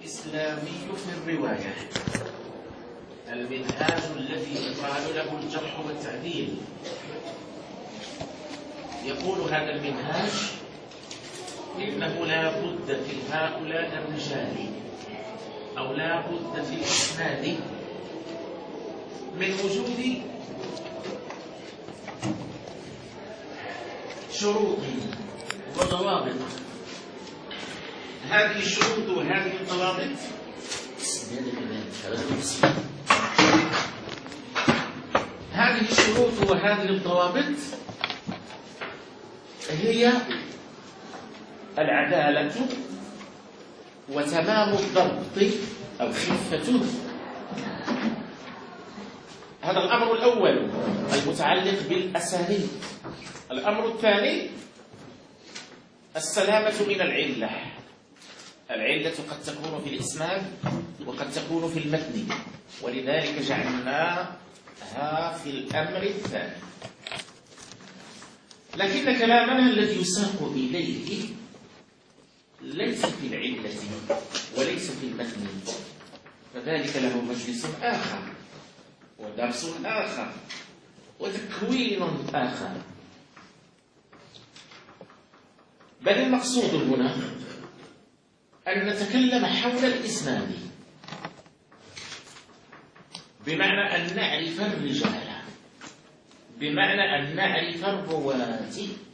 الإسلامي في الرواية، المنهاج الذي يقال له الجرح والتعديل. يقول هذا المنهاج إنه لا بد في هؤلاء الرجال أو لا بد في الإسناد من وجود شروط وضوابط. هذه الشروط وهذه الضوابط هي العدالة وتمام الضبط أو خفته. هذا الأمر الأول المتعلق بالأسانيد. الأمر الثاني السلامة من العلة. العلة قد تكون في الإسناد وقد تكون في المتن، ولذلك جعلناها في الأمر الثاني. لكن كلامنا الذي يساق إليه ليس في العلة وليس في المتن، فذلك له مجلس آخر ودرس آخر وتكوين آخر. بل المقصود هنا أن نتكلم حول الإسناد، بمعنى أن نعرف الرجال، بمعنى أن نعرف الرواة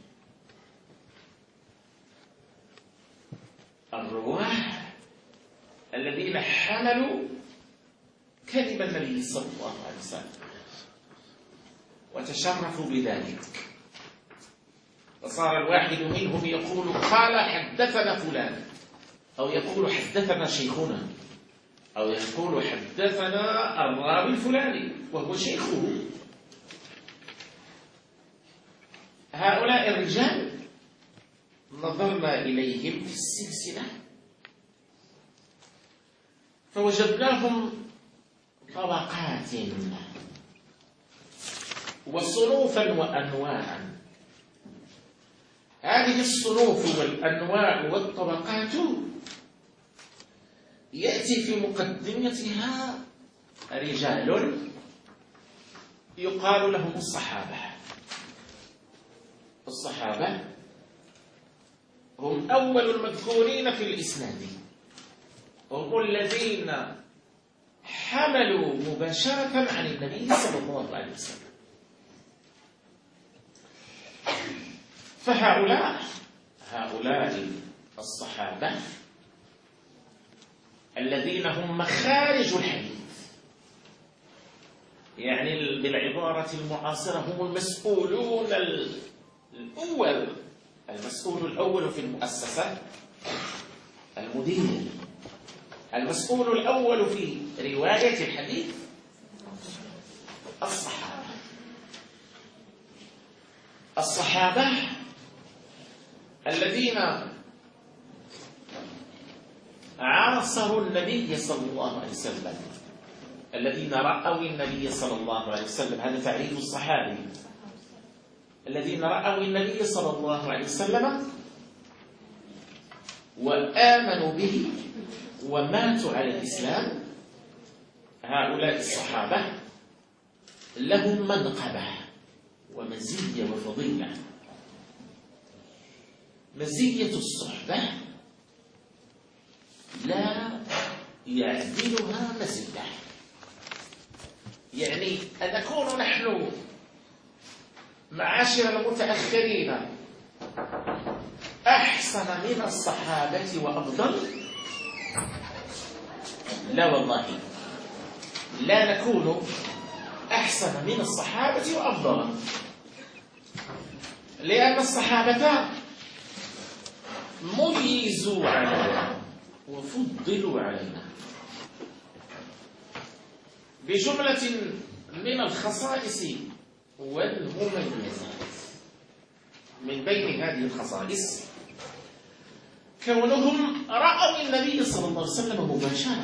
الذين حملوا كلمة النبي صلى الله عليه وسلم وتشرفوا بذلك، فصار الواحد منهم يقول قال حدثنا فلان، أو يقول حدثنا شيخنا، أو يقول حدثنا الراوي الفلاني وهو شيخه. هؤلاء الرجال نظرنا إليهم في السلسلة فوجدناهم طبقات وصنوفا وأنواعا. هذه الصنوف والأنواع والطبقات يأتي في مقدمتها رجال يقال لهم الصحابة. الصحابة هم أول المذكورين في الإسناد، هم الذين حملوا مباشرة عن النبي صلى الله عليه وسلم. فهؤلاء الصحابة الذين هم مخارج الحديث، يعني بالعبارة المعاصرة هم المسؤولون الأول، المسؤول الأول في المؤسسة المدير، المسؤول الأول في رواية الحديث الصحابة الذين عاصروا النبي صلى الله عليه وسلم، الذين رأوا النبي صلى الله عليه وسلم. هذا تعريف الصحابي: الذين رأوا النبي صلى الله عليه وسلم وآمنوا به وماتوا على الإسلام. هؤلاء الصحابة لهم منقبة ومزية وفضيلة. مزية الصحبة لا يعدلها مزية، يعني أن نكون نحن معاشر المتأخرين أحسن من الصحابة وأفضل؟ لا والله، لا نكون أحسن من الصحابة وأفضل، لأن الصحابة ميزوا علينا وفضلوا علينا بجملة من الخصائص والمميزات. من بين هذه الخصائص كونهم رأوا النبي صلى الله عليه وسلم مباشرة،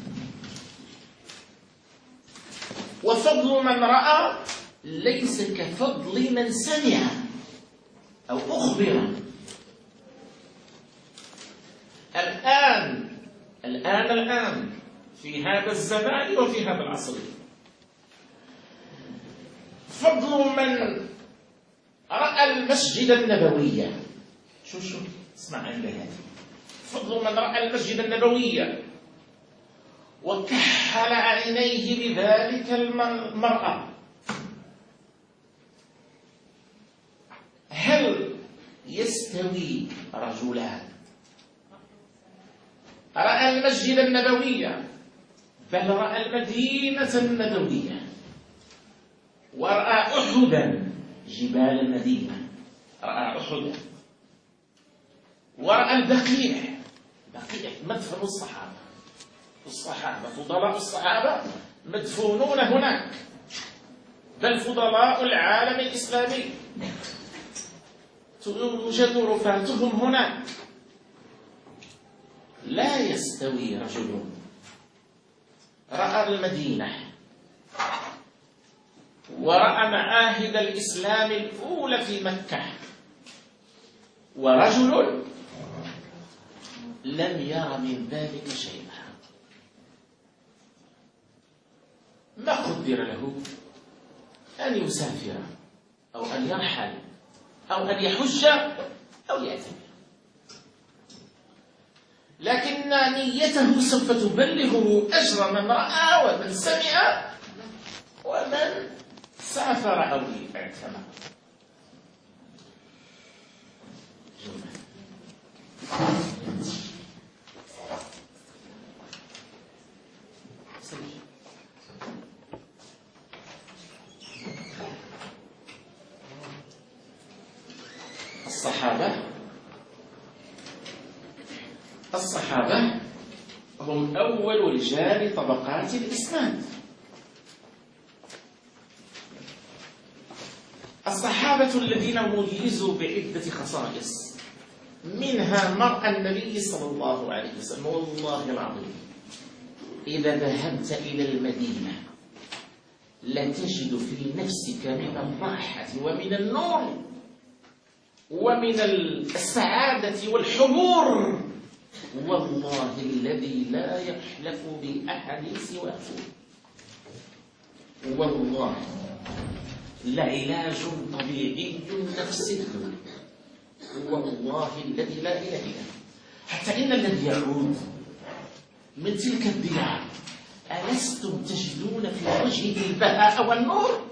وفضل من رأى ليس كفضل من سمع أو أخبر. الآن الآن في هذا الزمان وفي هذا العصر. فضل من رأى المسجد النبوي. شو اسمع عندي هذه. فضل من رأى المسجد النبوي وكحل عينيه بذلك المرأة. هل يستوي رجلان رأى المسجد النبوي بل رأى المدينة النبوية ورأى أحدا جبال المدينة، رأى أحدا ورأى البقيع مدفن الصحابة فضلاء الصحابة مدفونون هناك، بل فضلاء العالم الإسلامي توجد رفاتهم هناك. لا يستوي رجل رأى المدينة ورأى معاهد الإسلام الأولى في مكة ورجل لم ير من ذلك شيئا. ما قدر له أن يسافر أو أن يرحل أو أن يحج أو يعتمر، لكن نيته سوف تبلغه أجر من رأى ومن سمع ومن سافر أو اعتمر. الصحابة هم أول رجال طبقات الإسلام. الصحابة الذين ميزوا بعدة خصائص، منها مرأى النبي صلى الله عليه وسلم. والله العظيم إذا ذهبت إلى المدينة لتجد في نفسك من الراحة ومن النور ومن السعادة والحبور، والله الذي لا يحلف بأحد سواه، والله لعلاج طبيعي نفسي، والله الذي لا إله إلا هو. حتى إن الذي يعود من تلك الديار ألستم تجدون في وجهه البهاء والنور؟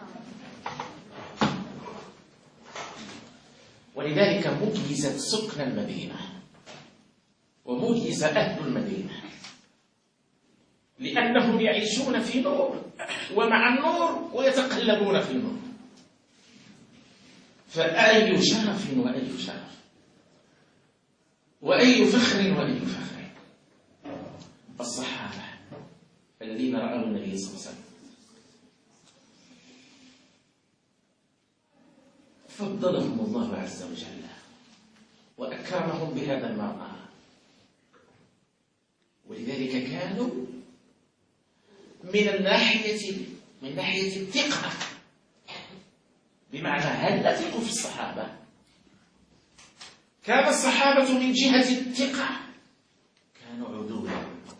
ولذلك مجهزت سكن المدينة ومجهز أهل المدينة، لأنهم يعيشون في نور ومع النور ويتقلبون في النور. فأي شرف وأي شرف وأي فخر وأي فخر. الصحابة الذين رأوا النبي صلى الله عليه وسلم فضلهم الله عز وجل وأكرمهم بهذا المرأة، ولذلك كانوا من ناحية الثقة، بمعنى هل نثق في الصحابة؟ كان الصحابة من جهة الثقة كانوا عدولا،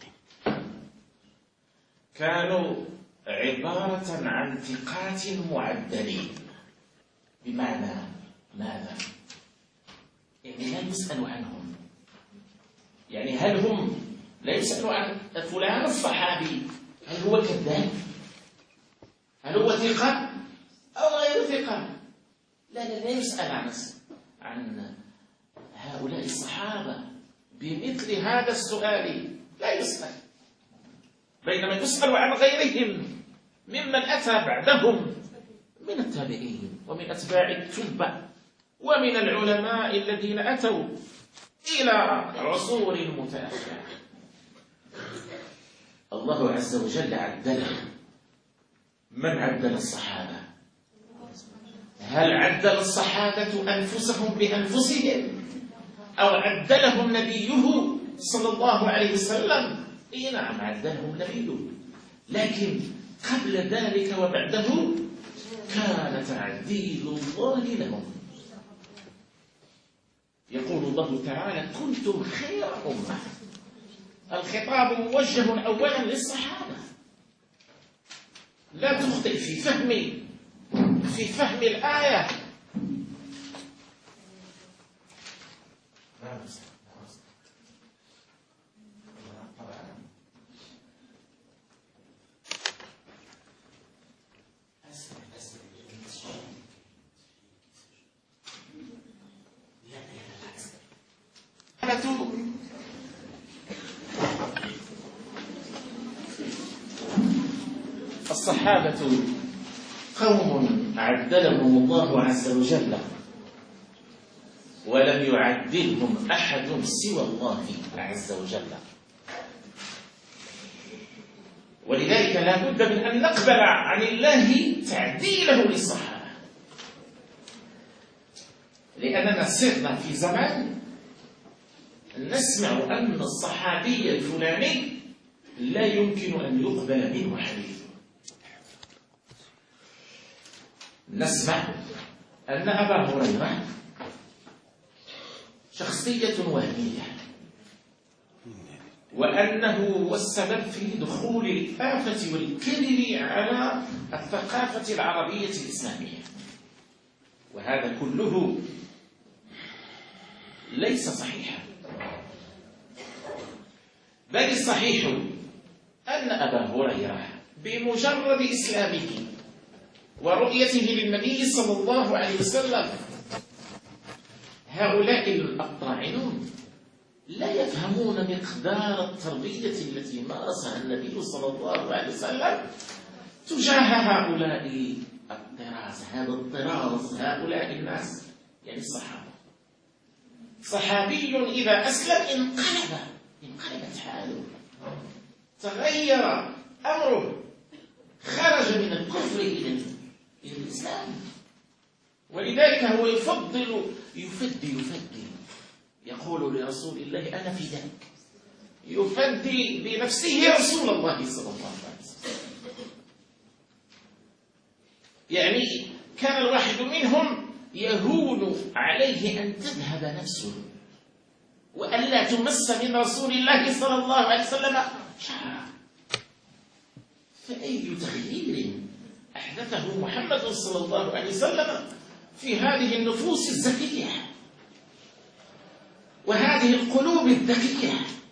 كانوا عبارة عن ثقات معدلين. بمعنى ماذا؟ يعني لا يسأل عنهم، يعني هل هم لا يسأل عن فلان الصحابي هل هو كذاب؟ هل هو ثقة أو غير ثقة؟ لا يسأل عن هؤلاء الصحابة بمثل هذا السؤال، لا يسأل. بينما يسأل عن غيرهم ممن أتى بعدهم من التابعين ومن أتباع التبع ومن العلماء الذين أتوا إلى عصور متأخرة. الله عز وجل عدل. من عدل الصحابة؟ هل عدل الصحابة أنفسهم بأنفسهم أو عدلهم نبيه صلى الله عليه وسلم؟ إيه نعم، عدلهم نبيه، لكن قبل ذلك وبعده كان تعديل الله لهم. يقول الله تعالى: كنتم خير أمة الخطاب موجه أولا للصحابة. لا تخطئ في فهم الآية. الصحابة قوم عدلهم الله عز وجل، ولم يعدلهم أحد سوى الله عز وجل. ولذلك لا بد من أن نقبل عن الله تعديله للصحابة، لأننا صرنا في زمان نسمع أن الصحابي الفلاني لا يمكن أن يقبل منه حديث. نسمع أن أبا هريرة شخصية وهمية، وأنه هو السبب في دخول الآفة والكذب على الثقافة العربية الإسلامية، وهذا كله ليس صحيحا. بل الصحيح أن أبا هريرة بمجرد إسلامه ورؤيته للنبي صلى الله عليه وسلم، هؤلاء الطاعنون لا يفهمون مقدار التربية التي مارسها النبي صلى الله عليه وسلم تجاه هؤلاء هذا الطراز، هؤلاء الناس، يعني الصحابة. صحابي إذا أسلم انقلبت حاله، تغير أمره، خرج من الكفر إلى الإسلام. ولذلك هو يفدي يقول لرسول الله أنا فداك، يفدي بنفسه رسول الله صلى الله عليه وسلم. يعني كان الواحد منهم يهون عليه أن تذهب نفسه وأن لا تمس من رسول الله صلى الله عليه وسلم شعرا. فأي تغيير أحدثه محمد صلى الله عليه وسلم في هذه النفوس الزكية وهذه القلوب الذكية.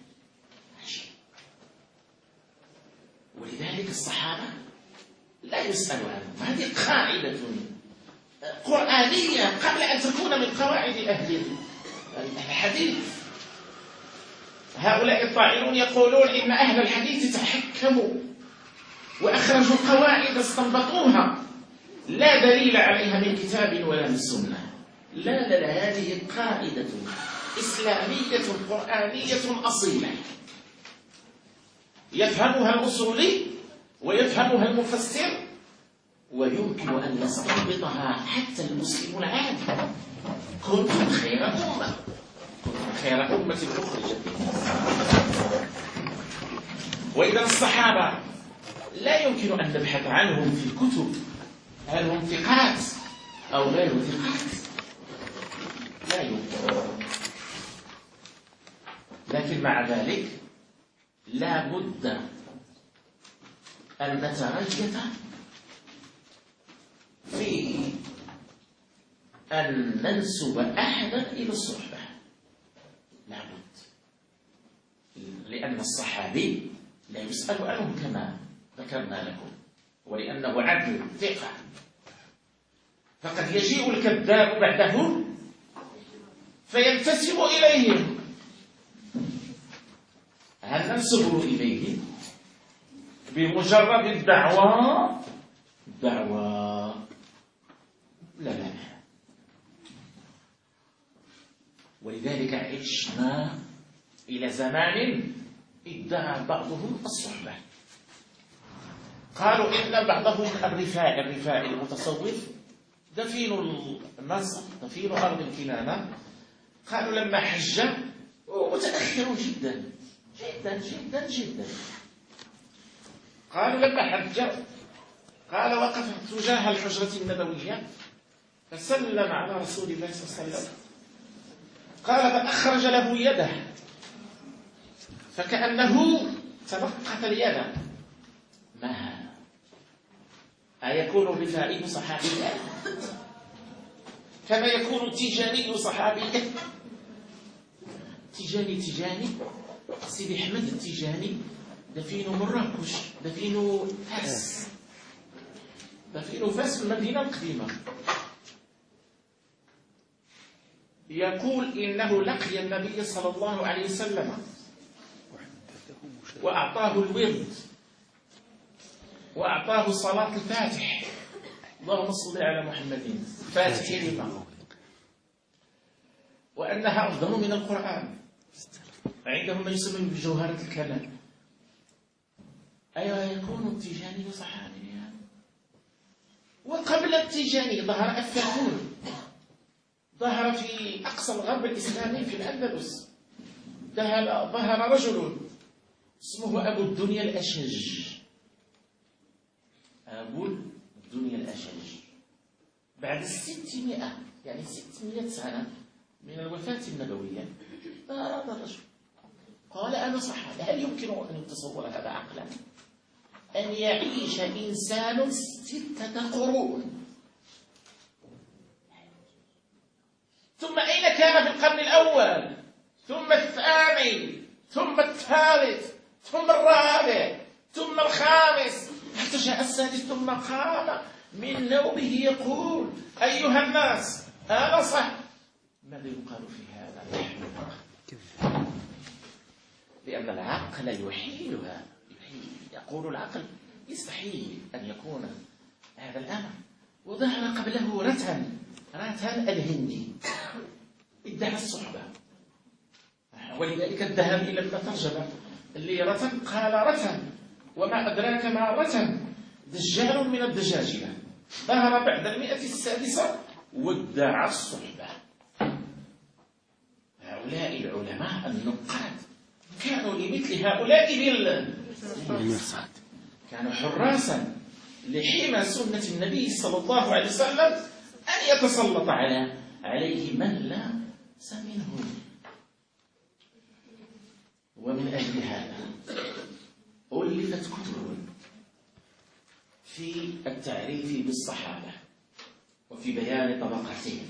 ولذلك الصحابة لا يسأل عنهم. هذه قاعدة قرآنية قبل أن تكون من قواعد أهل الحديث. هؤلاء الطاعنون يقولون إن أهل الحديث تحكموا وأخرجوا قواعد استنبطوها لا دليل عليها من كتاب ولا من سنة. لا، هذه قاعدة إسلامية قرآنية أصيلة يفهمها الأصولي ويفهمها المفسر، ويمكن أن يستنبطها حتى المسلم العادي. كنتم خير أمة أخرجت للناس. وإذا الصحابة لا يمكن أن نبحث عنهم في الكتب هل هم ثقات أو غير ثقات، لا يمكن. لكن مع ذلك لا بد أن نتريث في أن ننسب أحدا إلى الصحبة، لا بد، لأن الصحابي لا يسأل عنه كما ذكرنا لكم، ولأنه عدل ثقة. فقد يجيء الكذاب بعده فينتسب إليهم. هل ننسبه إليه بمجرد الدعوة؟ لا. ولذلك عشنا إلى زمان ادعى بعضهم الصحبة. قالوا إن بعضهم الرفاعي المتصوف دفين مصر، دفين أرض الكنانة، قالوا لما حج متأخر جدا جدا جدا جدا. قالوا لما حج قال وقف تجاه الحجرة النبوية فسلم على رسول الله صلى الله عليه وسلم، قال فأخرج له يده فكأنه تلقف اليد. ما هذا؟ أيكون الرفاعي صحابيا كما يكون التيجاني صحابيا؟ تيجاني سيدي أحمد التيجاني دفين مراكش، دفين فاس في المدينة القديمة. يقول إنه لقي النبي صلى الله عليه وسلم وأعطاه الورد وأعطاه صلاة الفاتح، اللهم صل على محمد فاتح لما، وأنها أفضل من القرآن، عندهم ما يسمى بجوهرة الكلام. أيوة يكون التيجاني صحابيا. وقبل التيجاني ظهر أفلاطون، ظهر في أقصى الغرب الإسلامي في الأندلس، ظهر رجل اسمه أبو الدنيا الأشج. أبو الدنيا الأشج بعد 600 يعني 600 سنة من الوفاة النبوية ظهر هذا الرجل قال أنا صحابي. هل يمكن أن يتصور هذا عقلا؟ أن يعيش إنسان 6 قرون، ثم أين كان في القرن الأول، ثم الثاني، ثم الثالث، ثم الرابع، ثم الخامس، حتى جاء السادس، ثم قام من نومه يقول أيها الناس أنا صح. ماذا يقال في هذا؟ لأن العقل يحيل هذا، يقول العقل يستحيل أن يكون هذا الأمر. وظهر قبله رتن الهندي ادعى الصحبة، ولذلك الذهب إلى الترجمة اللي رتن قال رتن وما أدراك ما رتن دجال من الدجاجلة. ظهر بعد 100 السادسة وادعى الصحبة. هؤلاء العلماء النقاد كانوا لمثل هؤلاء بالمرصاد، كانوا حراسا لحمى سنة النبي صلى الله عليه وسلم أن يتسلط عليه من لا منهم. ومن أجل هذا ألفت كتب في التعريف بالصحابة، وفي بيان طبقاتهم،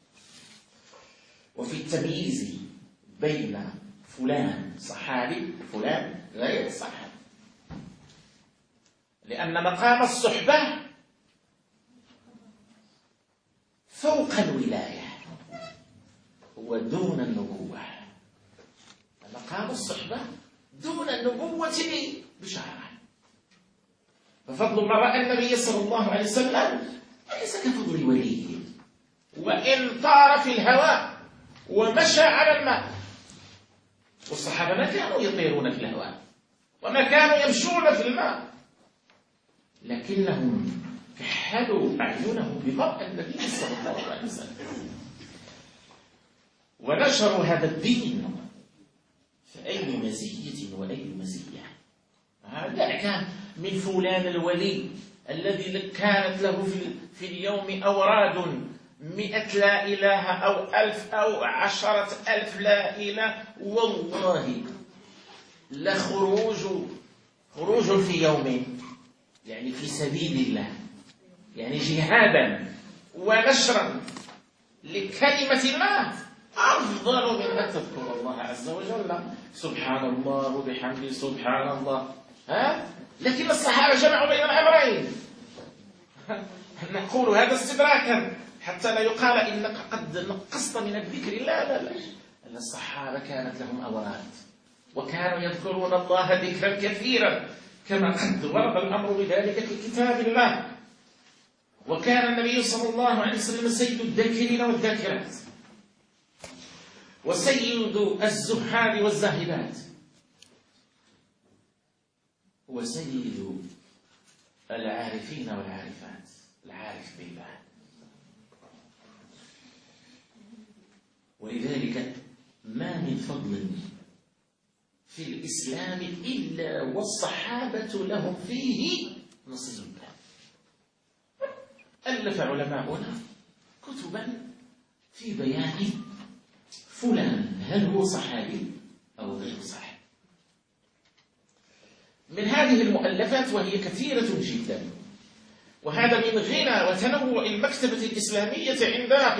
وفي التمييز بين فلان صحابي فلان غير صحابي، لأن مقام الصحبة فوق الولاية ودون النبوة. مقام الصحبة دون النبوة بشارة. ففضل من رأى النبي صلى الله عليه وسلم ليس كفضل الولي، وإن طار في الهواء ومشى على الماء. والصحابة ما كانوا يطيرون في الهواء وما كانوا يمشون في الماء، لكنهم كحلوا أعينهم بمرء النبي صلى الله عليه وسلم ونشروا هذا الدين. فأي مزية وأي مزية. دعك من فلان الولي الذي كانت له في اليوم أوراد 100 لا إله أو 1000 أو 10,000 لا إله، والله لخروج في يوم يعني في سبيل الله، يعني جهادا ونشرا لكلمة الله أفضل من أن تذكر الله عز وجل. سبحان الله وبحمده سبحان الله. لكن الصحابة جمعوا بين الأمرين. نقول هذا استدراكا حتى لا يقال إنك قد نقصت من الذكر. لا أن الصحابة كانت لهم أوراد وكانوا يذكرون الله ذكرا كثيرا كما قد ورد الأمر بذلك في كتاب الله. وكان النبي صلى الله عليه وسلم سيد الذاكرين والذاكرات، وسيد الزهاد والزاهدات، وسيد العارفين والعارفات، العارف بالله. ولذلك ما من فضل في الإسلام إلا والصحابة لهم فيه نصيب. ألف علماؤنا كتبا في بيان فلان هل هو صحابي أو غير صحابي. من هذه المؤلفات وهي كثيرة جدا، وهذا من غنى وتنوع المكتبة الإسلامية عندنا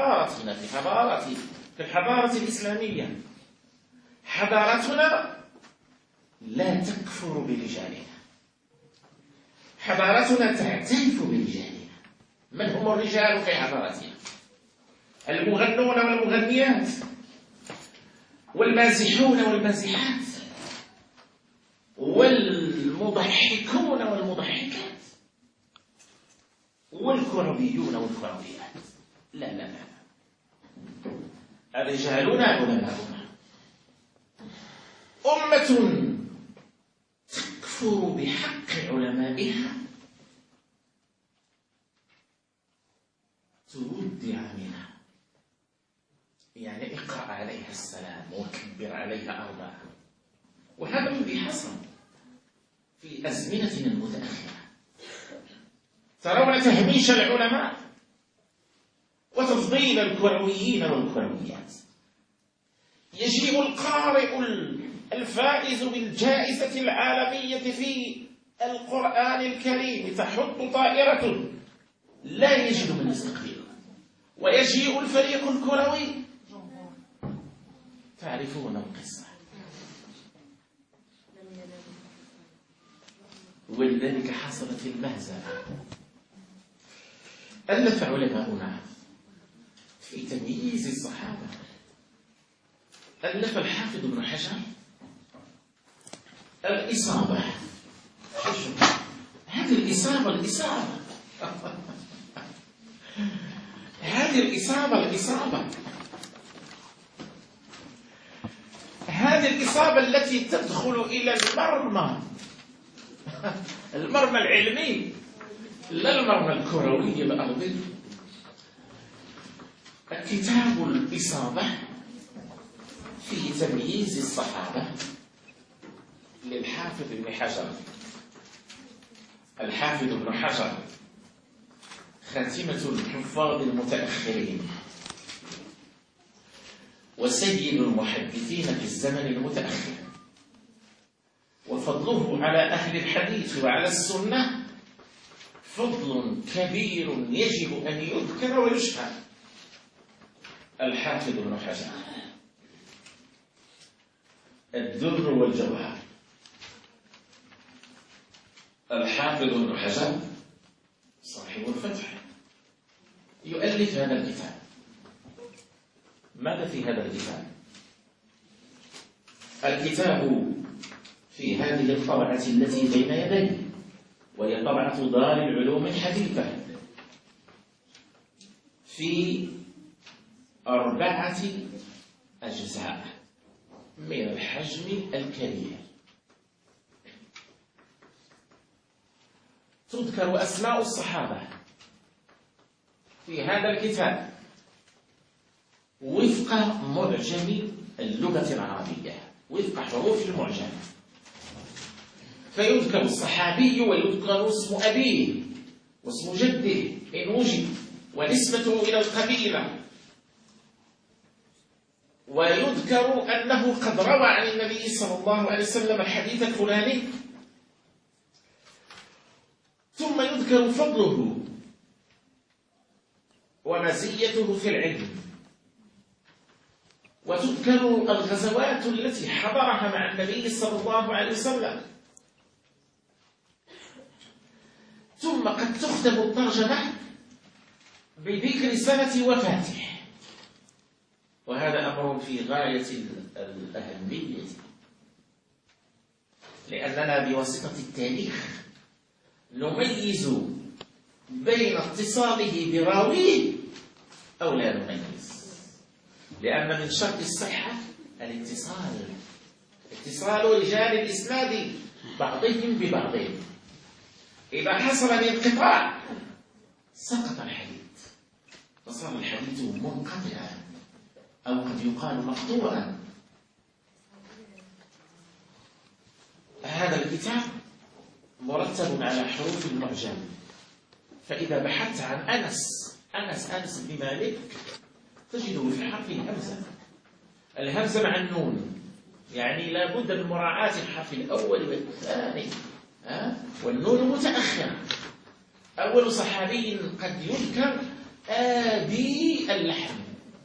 في الحضارة الإسلامية. حضارتنا لا تكفر برجالها، حضارتنا تعترف برجالها. من هم الرجال في حضارتنا؟ المغنون والمغنيات، والمازحون والمازحات، والمضحكون والمضحكات، والكرويون والكرويات. لا لا لا، رجالنا علماؤنا. أمة تكفر بحق علمائها تودع منها، يعني اقرأ عليها السلام وكبر عليها أربعة. وهذا الذي حصل في أزمنتنا المتأخرة. ترون تهميش العلماء وتفضيل الكرويين والكرويات. يجيء القارئ الفائز بالجائزة العالمية في القرآن الكريم تحط طائرة لا يجد من يستقبله، ويجيء الفريق الكروي. تعرفون القصة، ولذلك حصلت المهزلة. ألف علماؤنا في تمييز الصحابة. ألف الحافظ ابن حجر الإصابة. هذه الإصابة هذه الإصابة التي تدخل إلى المرمى العلمي، لا المرمى الكروي الأرضي. كتاب الإصابة في تمييز الصحابة للحافظ ابن حجر. الحافظ ابن حجر خاتمة الحفاظ المتأخرين وسيد المحدثين في الزمن المتأخر، وفضله على أهل الحديث وعلى السنة فضل كبير يجب أن يذكر ويشهر. الحافظ ابن حجر الدر والجوهر. الحافظ ابن حجر صاحب الفتح يؤلف هذا الكتاب. ماذا في هذا الكتاب؟ الكتاب في هذه الطبعة التي بين يديه، وهي طبعة دار العلوم الحديثة، في 4 أجزاء من الحجم الكبير. تذكر أسماء الصحابة في هذا الكتاب وفق معجم اللغة العربية، وفق حروف المعجم. فيذكر الصحابي ويذكر اسم أبيه واسم جده إن وجد، ونسبته إلى القبيلة، ويذكر أنه قد روى عن النبي صلى الله عليه وسلم الحديث الفلاني. ثم يذكر فضله ومزيته في العلم، وتذكر الغزوات التي حضرها مع النبي صلى الله عليه وسلم. ثم قد تختم الترجمة بذكر سنة وفاته، وهذا أمر في غاية الأهمية، لأننا بواسطة التاريخ نميز بين اتصاله براويه أو لا نميز، لأن من شرط الصحة الاتصال، اتصال رجال الإسناد بعضهم ببعضهم. إذا حصل الانقطاع سقط الحديث فصار الحديث منقطعا، أو قد يقال مقطوعا. هذا الكتاب مرتب على حروف المعجم. فإذا بحثت عن أنس بن مالك تجده في حرف الهمزة، الهمزة مع النون يعني لا بد من مراعاة الحرف الأول والثاني، والنون متأخرة. أول صحابي قد يذكر آبي اللحم،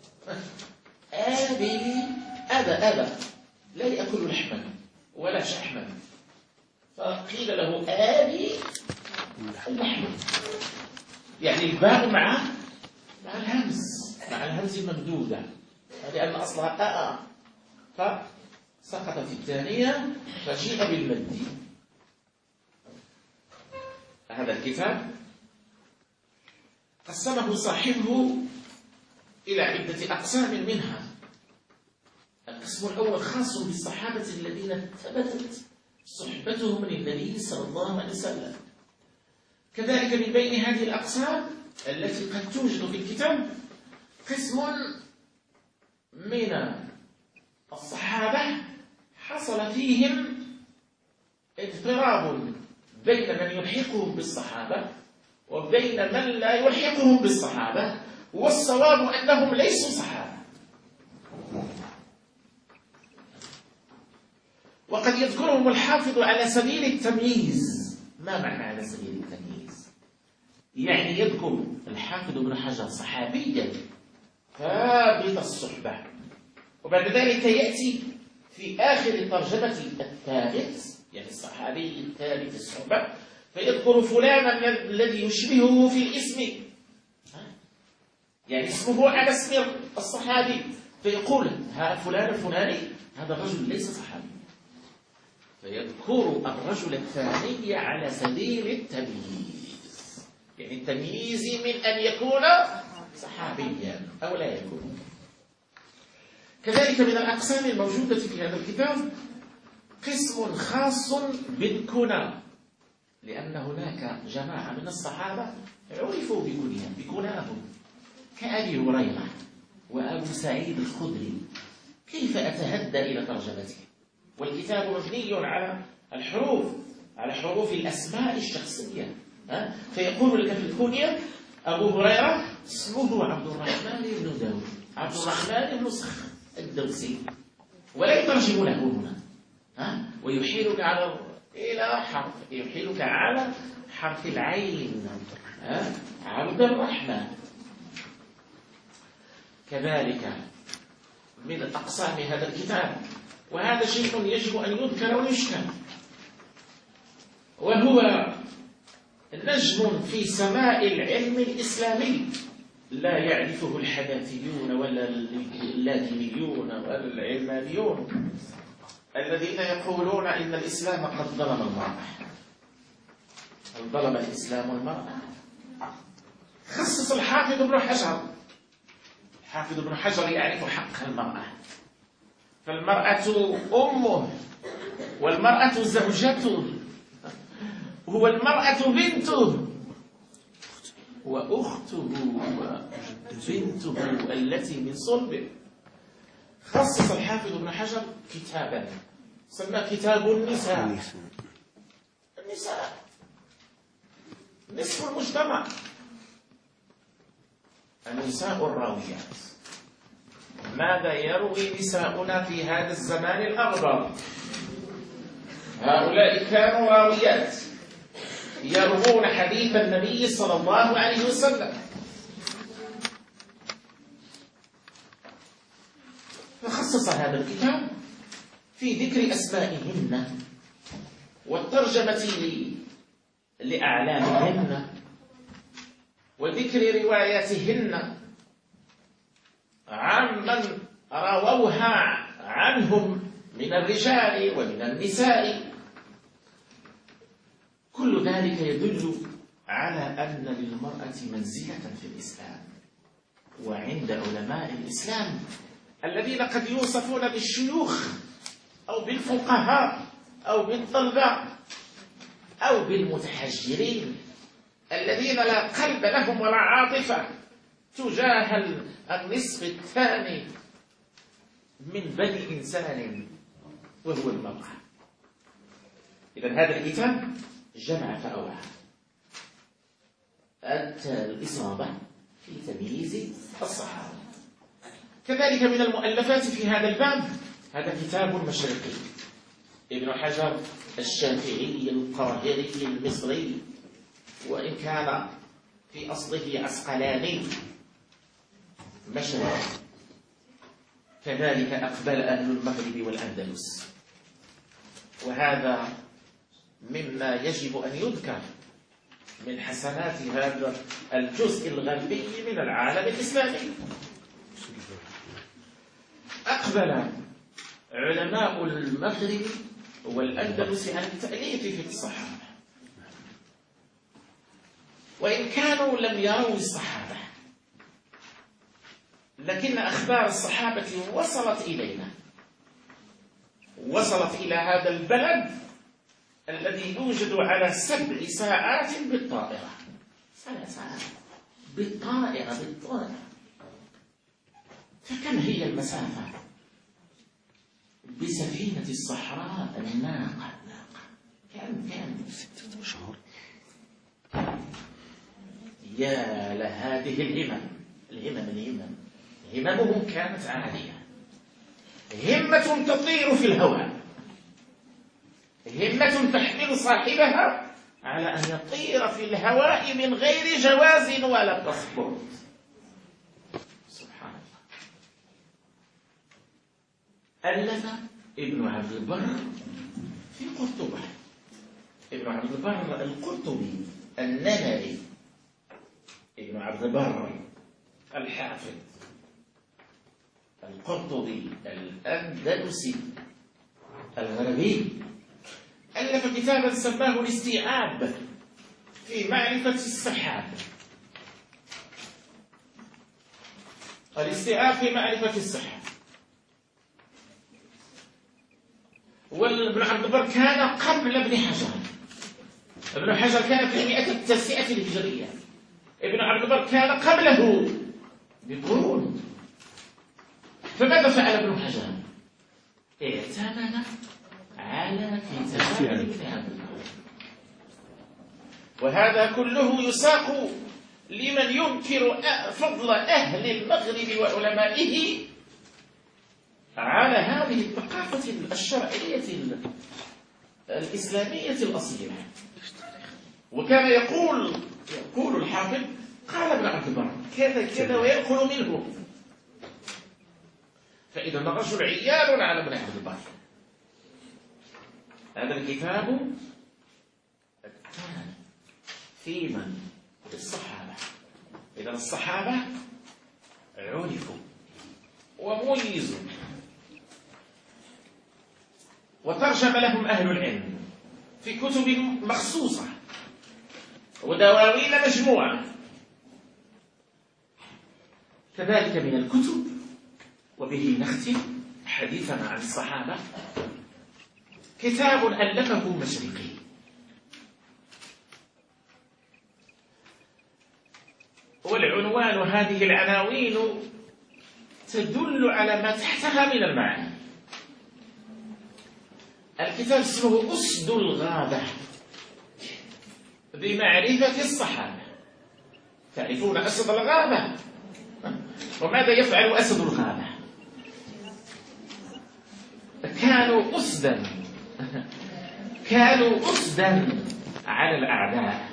آبي أبا لا يأكل لحما ولا شحما، فقيل له آبي اللحم، يعني الباء مع الهمز الممدودة، لأن أصلها فسقطت الثانية فجيء بالمد. هذا الكتاب قسمه صاحبه إلى عدة أقسام منها. القسم الأول خاص بالصحابة الذين ثبتت صحبتهم للنبي صلى الله عليه وسلم. كذلك من بين هذه الأقسام التي قد توجد في الكتاب قسم من الصحابة حصل فيهم اضطراب بين من يلحقهم بالصحابة وبين من لا يلحقهم بالصحابة، والصواب أنهم ليسوا صحابة. وقد يذكرهم الحافظ على سبيل التمييز. ما معنى على سبيل التمييز؟ يعني يذكر الحافظ ابن حجر صحابيا ثابت الصحبة، وبعد ذلك يأتي في آخر الترجمة الثالث، يعني الصحابي الثالث الصحبة، فيذكر فلانا الذي يشبهه في الاسم، يعني اسمه على اسم الصحابي، فيقول ها فلان الفلاني هذا الرجل ليس صحابي، فيذكر الرجل الثاني على سبيل التمييز، يعني التمييز من أن يكون صحابيا أو لا يكون. كذلك من الأقسام الموجودة في هذا الكتاب قسم خاص بالكنى، لأن هناك جماعة من الصحابة عرفوا بكناهم كأبي هريرة وأبو سعيد الخدري. كيف أتهدى إلى ترجمته؟ والكتاب مبني على حروف الأسماء الشخصية، فيقول لك في الكنية أبو هريرة اسمه عبد الرحمن بن داود، عبد الرحمن بن صخر الدوسي، ولا يترجم له هنا، ويحيلك على حرف العين، عبد الرحمن. كذلك من أقسام هذا الكتاب، وهذا شيء يجب أن يذكر ويشكر، وهو نجم في سماء العلم الإسلامي لا يعرفه الحنفيون ولا اللادينيون ولا العلمانيون الذين يقولون إن الإسلام قد ظلم المرأة. ظلم الإسلام المرأة. خصص الحافظ ابن حجر يعرف حق المرأة، فالمرأة أمه، والمرأة زوجته، والمرأة بنته، وأخته وبنته التي من صلبه. خصص الحافظ ابن حجر كتابا سمى كتاب النساء. نصف المجتمع، النساء الراويات. ماذا يروي نساؤنا في هذا الزمان الأغبر؟ هؤلاء كانوا راويات يروون حديث النبي صلى الله عليه وسلم. فخصص هذا الكتاب في ذكر أسمائهن والترجمة لأعلامهن وذكر رواياتهن عمن رووها عنهم من الرجال ومن النساء. كل ذلك يدل على أن للمرأة منزلة في الإسلام، وعند علماء الإسلام الذين قد يوصفون بالشيوخ أو بالفقهاء أو بالطلبة أو بالمتحجرين الذين لا قلب لهم ولا عاطفة تجاه النصف الثاني من بني إنسان وهو المرأة. إذن هذا الكتاب جمع فأوعى الإصابة في تمييز الصحابة. كذلك من المؤلفات في هذا الباب هذا كتاب مشرقي، ابن حجر الشافعي القاهري المصري، وإن كان في أصله عسقلاني مشرقي. كذلك أقبل أهل المغرب والأندلس، وهذا مما يجب أن يذكر من حسنات هذا الجزء الغربي من العالم الإسلامي. أقبل علماء المغرب والأندلس عن التأليف في الصحابة، وإن كانوا لم يروا الصحابة، لكن أخبار الصحابة وصلت إلينا، وصلت إلى هذا البلد الذي يوجد على 7 ساعات بالطائرة. 7 ساعات بالطائرة فكم هي المسافة بسفينة الصحراء الناقة؟ كم 6 أشهر. يا لهذه الهمم هممهم كانت عالية، همة تطير في الهواء، همة تحمل صاحبها على أن يطير في الهواء من غير جواز ولا باسبورت. سبحان الله. ألف ابن عبد البر في قرطبة، ابن عبد البر القرطبي النمري، ابن عبد البر الحافظ القرطبي الأندلسي الغربي، ألف كتابا سماه الاستيعاب في معرفة الصحابة. الاستيعاب في معرفة الصحابة. وابن عبد البر كان قبل ابن حجر. ابن حجر كان في 109 الهجرية، ابن عبد البر كان قبله بقرون. فماذا فعل ابن حجر؟ اعتمد على كتاب ابن عبد البر، وهذا كله يساق لمن ينكر فضل أهل المغرب وعلمائه على هذه الثقافة الشرعية الإسلامية الأصيلة. وكان يقول الحافظ قال ابن عبد البر كذا كذا ويأكل منه. فإذا الرجل عيال على ابن عبد البر. هذا الكتاب في من الصحابة. إذا الصحابة عرفوا وميزوا، وترجم لهم أهل العلم في كتب مخصوصة ودواوين مجموعة. كذلك من الكتب، وبه نختم حديثنا عن الصحابة، كتاب ألفه مشرقي والعنوان هذه العناوين تدل على ما تحتها من المعاني. الكتاب اسمه أسد الغابة بمعرفة الصحابة. تعرفون أسد الغابة؟ وماذا يفعل أسد الغابة؟ كانوا أسدا على الأعداء،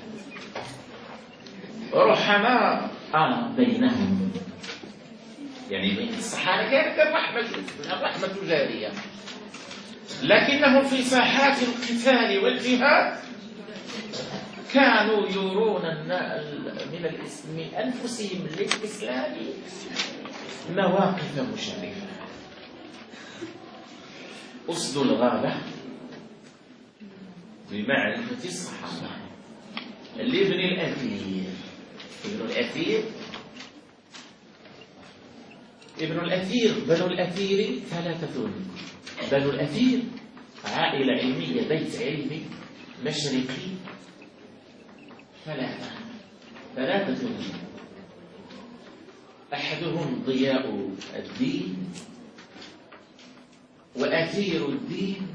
رحماء بينهم. يعني الصحابة كانت الرحمة جارية، لكنهم في ساحات القتال والجهاد كانوا يرون من أنفسهم للإسلام مواقف مشرفة. أسد الغابة بمعرفة الصحابة. لابن الأثير، ابن الأثير بنو الأثير 3. بنو الأثير عائلة علمية، بيت علمي مشرقي 3. أحدهم ضياء الدين وأثير الدين،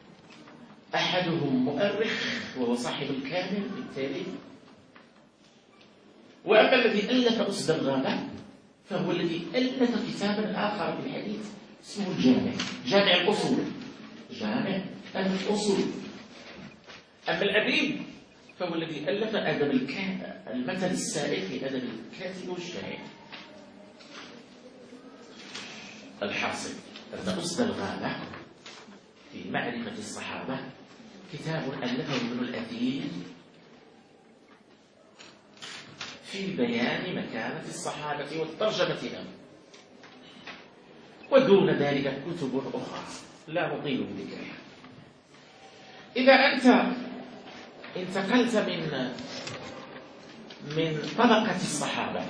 أحدهم مؤرخ وهو صاحب الكامل بالتالي. وأما الذي ألف أسد الغابة فهو الذي ألف كتابا آخر في الحديث اسمه الجامع، جامع الأصول، جامع الأصول. أما الأديب فهو الذي ألف أدب المثل السائد في أدب الكاتب والشاعر. الحاصل أن أصل الغابة في معرفة الصحابة كتاب ألفه ابن الأثير في بيان مكانة الصحابة والترجمة لهم، ودون ذلك كتب أخرى لا نطيل بذكرها. إذا أنت انتقلت من طبقة الصحابة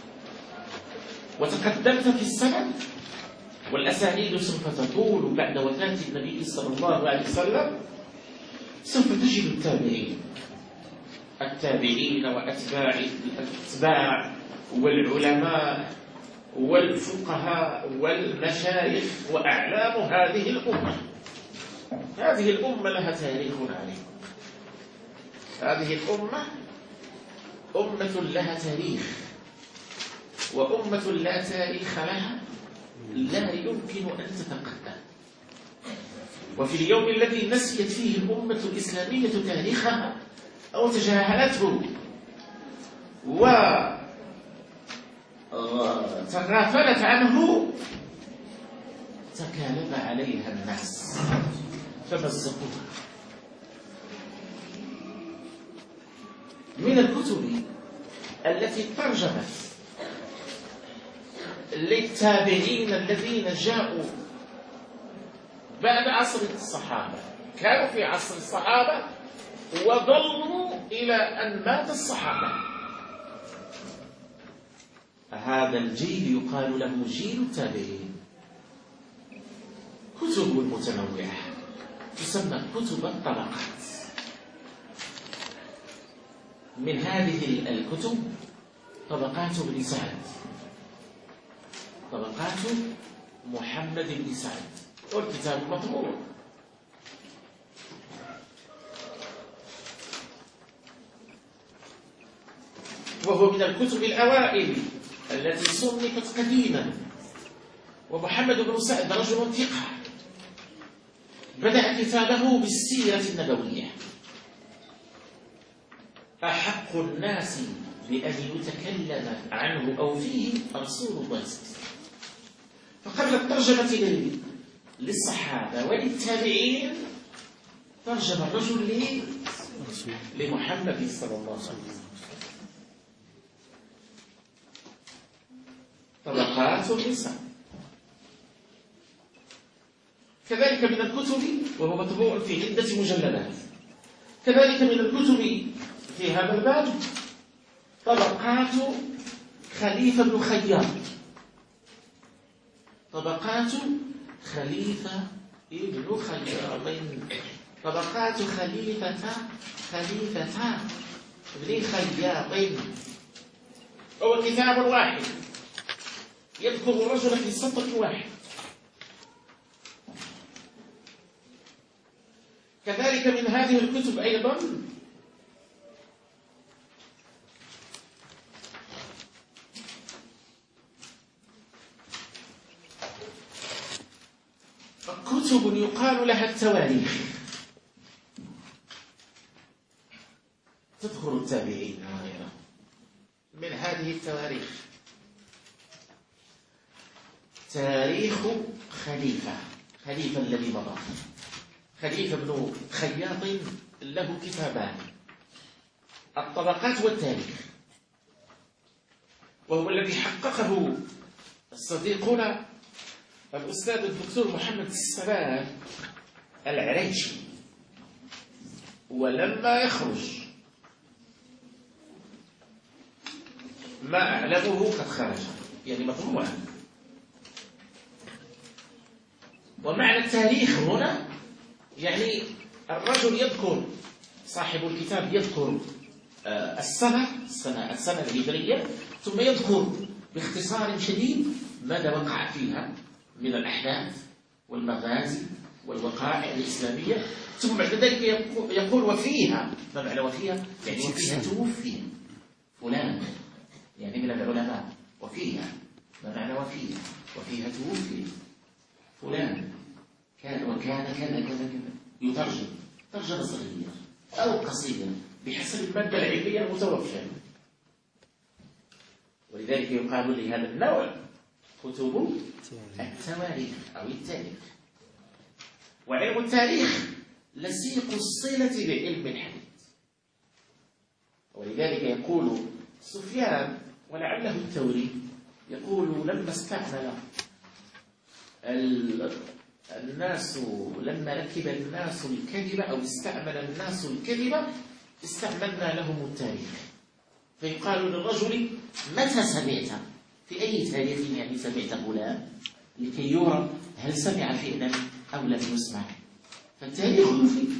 وتقدمت في السند، والأسانيد سوف تطول بعد وفاة النبي صلى الله عليه وسلم، سوف تجد التابعين وأتباع الأتباع والعلماء والفقهاء والمشايخ وأعلام هذه الأمة. هذه الأمة لها تاريخ عليه، هذه الأمة أمة لها تاريخ، وأمة لا تاريخ لها لا يمكن أن تتقدم. وفي اليوم الذي نسيت فيه الأمة الإسلامية تاريخها أو تجاهلته وتغافلت عنه تكالب عليها الناس فمزقوها. من الكتب التي ترجمت للتابعين الذين جاءوا بعد عصر الصحابة، كانوا في عصر الصحابة وظلوا إلى أن مات الصحابة، هذا الجيل يقال له جيل التابعين. كتب متنوعة تسمى كتب الطبقات. من هذه الكتب طبقات ابن سعد، طبقات محمد بن سعد، والكتاب مطبوع. وهو من الكتب الأوائل التي صنفت قديما. ومحمد بن سعد رجل ثقة، بدأ كتابه بالسيرة النبوية. أحق الناس بأن يتكلم عنه أو فيه رسول الله، فقبل الترجمة للصحابة وللتابعين ترجم الرجل لمحمد صلى الله عليه وسلم. طبقات النساء كذلك من الكتب، وهو مطبوع في عدة مجلدات. كذلك من الكتب في هذا الباب طبقات خليفة بن خياط، طبقات خليفة ابن خياط، طبقات خليفة ابن خياط. هو كتاب واحد يذكر الرجل في سطر واحد. كذلك من هذه الكتب أيضا كتب يقال لها التواريخ، تذكر التابعين وغيرهم. من هذه التواريخ تاريخ خليفة الذي مضى، خليفة بن خياط، له كتابان، الطبقات والتاريخ، وهو الذي حققه صديقنا الأستاذ الدكتور محمد السلام العريشي. ولما يخرج ما أعلمه قد خرج، يعني مطبوعا. ومعنى التاريخ هنا يعني الرجل يذكر، صاحب الكتاب يذكر السنة الهجرية، ثم يذكر باختصار شديد ماذا وقع فيها من الأحداث والمغازي والوقائع الإسلامية، ثم بعد ذلك يقول وفيها. ما معنى وفيها؟ يعني وفيها توفي فلان، يعني من العلماء. وفيها ما معنى وفيها؟ وفيها توفي. فلان كان وكان كذا كذا كذا، يترجم ترجمة صغيرة أو قصيرة بحسب المادة العلمية المتوفرة. ولذلك يقال لهذا النوع كتب التواريخ أو التاريخ. وعلم التاريخ لصيق الصلة بعلم الحديث. ولذلك يقول سفيان ولعله الثوري يقول لما استعمل الناس، لما ركب الناس الكذب أو استعمل الناس الكذب استعملنا لهم التاريخ. فيقال للرجل متى سمعت؟ في أي تاريخ يعني سمعت فلان؟ لكي يرى هل سمع فعلا أو لم يسمع. فالتاريخ يفيد.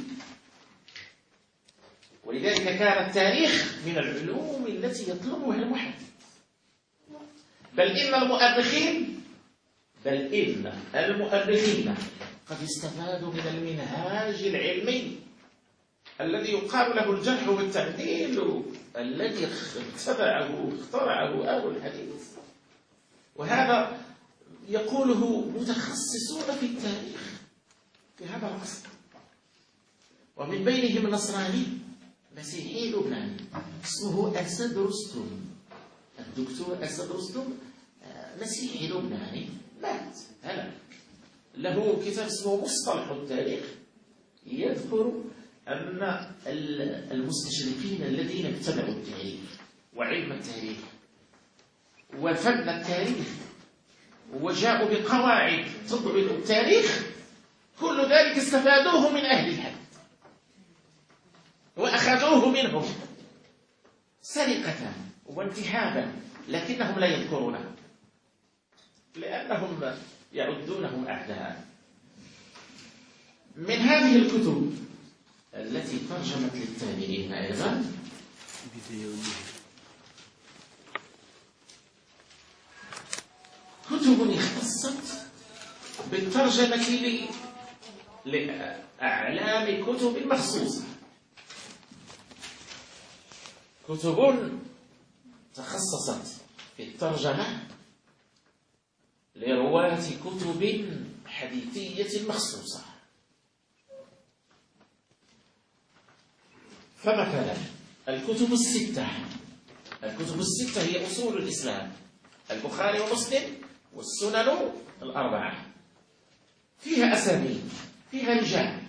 ولذلك كان التاريخ من العلوم التي يطلبها المحدث. بل إن المؤرخين قد استفادوا من المنهاج العلمي الذي يقال له الجرح والتعديل الذي اخترعه أهل الحديث. وهذا يقوله متخصصون في التاريخ في هذا العصر. ومن بينهم نصراني مسيحي لبناني اسمه أسد رستم. الدكتور أسد رستم مسيحي لبناني مات هلك. له كتاب اسمه مصطلح التاريخ يذكر أن المستشرقين الذين ابتدعوا التاريخ وعلم التاريخ وفن التاريخ وجاءوا بقواعد تضبط التاريخ كل ذلك استفادوه من أهل الحديث وأخذوه منهم سرقة وانتهابا، لكنهم لا يذكرونه لأنهم يعدونهم أعداء. من هذه الكتب التي ترجمت للتابعين أيضا كتب اختصت بالترجمة لأعلام كتب مخصوصة، كتب تخصصت في الترجمة لرواة كتب حديثية مخصوصة. فمثلا الكتب الستة هي أصول الإسلام: البخاري ومسلم والسنن الأربعة. فيها أسانيد، فيها رجال.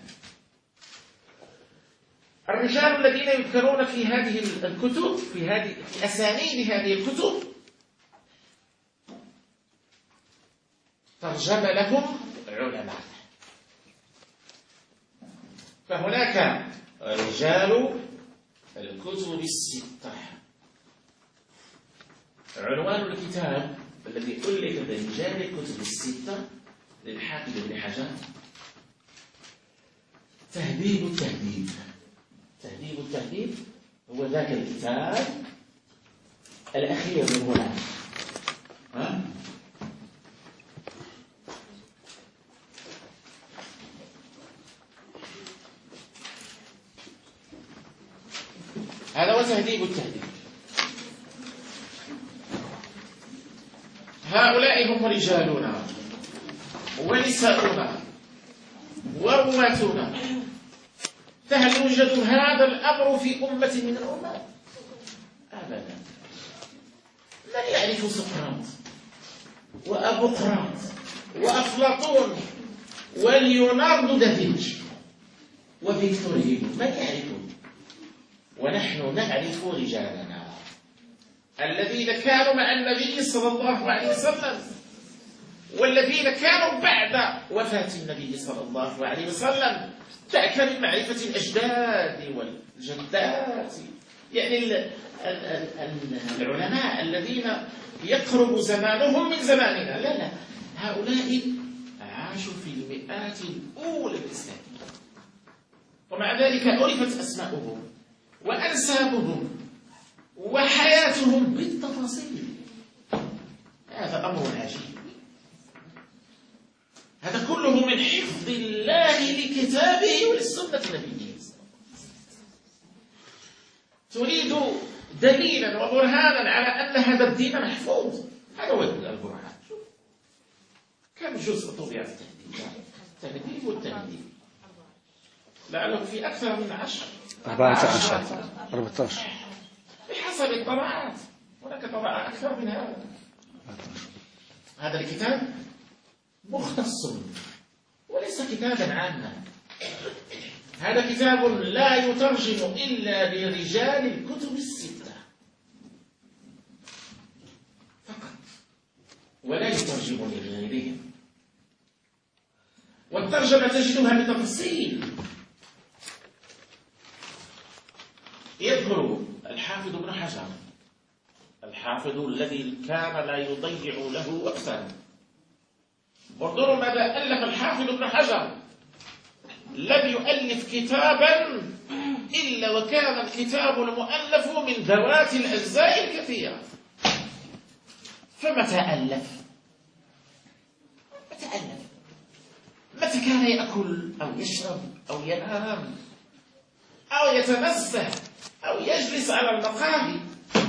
الرجال الذين يذكرون في هذه الكتب في أسانيد هذه الكتب ترجم لهم علماء. فهناك رجال الكتب الستة. عنوان الكتاب الذي ألف برجال الكتب الستة للحافظ ابن حجر تهذيب التهذيب. تهذيب التهذيب هو ذاك الكتاب الأخير من هنا. هذا هو تهذيب التهذيب. هؤلاء هم رجالنا ونساؤنا ورواتنا. فهل يوجد هذا الأمر في أمة من الأمم؟ أبدا. من يعرف سقراط وأبوقراط وأفلاطون وليوناردو دافنشي وفيكتور هيجو؟ من يعرفون؟ ونحن نعرف رجالنا الذين كانوا مع النبي صلى الله عليه وسلم والذين كانوا بعد وفاة النبي صلى الله عليه وسلم. ذاك من معرفة الأجداد والجدات، يعني العلماء الذين يقرب زمانهم من زماننا. لا، هؤلاء عاشوا في المئات الأولى الإسلام، ومع ذلك عرفت أسماؤهم وأنسابهم وحياتهم بالتفاصيل. هذا أمر عجيب. هذا كله من حفظ الله لكتابه وللسنة النبوية. تريد دليلا وبرهانا على أن هذا الدين محفوظ؟ هذا هو البرهان. كم جزء طبع في التهذيب والتهذيب؟ لعله في أكثر من 10 14 بحسب الطبعات. هناك طبعة أكثر من هذا. هذا الكتاب مختص وليس كتابا عاما. هذا كتاب لا يترجم إلا لرجال الكتب الستة فقط، ولا يترجم لغيرهم. والترجمة تجدها بتفصيل. يذكر الحافظ ابن حجر، الحافظ الذي كان لا يضيع له وقتا. انظروا ماذا ألف الحافظ ابن حجر. لم يؤلف كتابا إلا وكان الكتاب المؤلف من ذوات الأجزاء الكثيرة. فمتى ألف؟ متى كان يأكل أو يشرب أو ينام أو يتنزه أو يجلس على المقاهي.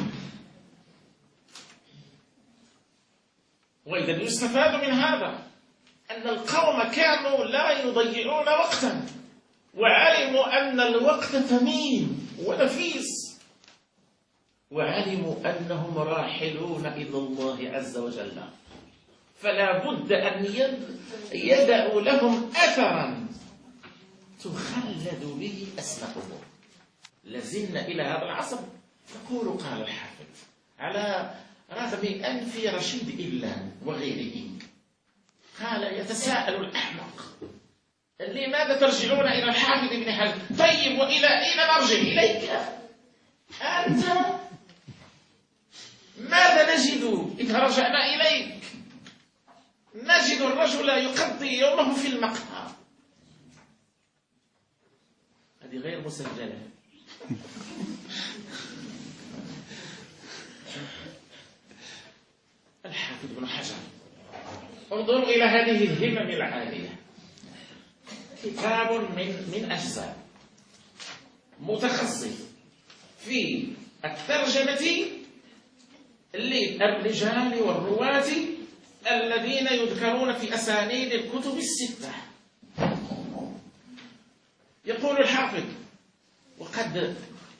وإذا يستفاد من هذا أن القوم كانوا لا يضيعون وقتا، وعلموا أن الوقت ثمين ونفيس، وعلموا أنهم راحلون إلى الله عز وجل، فلا بد أن يدعوا لهم أثرا تخلد به أسماءهم. لازلنا إلى هذا العصر نقول قال الحافظ على رغم أنف رشيد إلان وغيره، قال يتساءل الأحمق لماذا ترجعون إلى الحافظ ابن حجر؟ طيب وإلى أين نرجع؟ إليك أنت. ماذا نجد إذا رجعنا إليك؟ نجد الرجل يقضي يومه في المقهى. هذه غير مسجلة. الحافظ ابن حجر انظروا إلى هذه الهمم العالية. كتاب من أجزاء متخصص في الترجمة للرجال والرواة الذين يذكرون في أسانيد الكتب الستة. يقول الحافظ وقد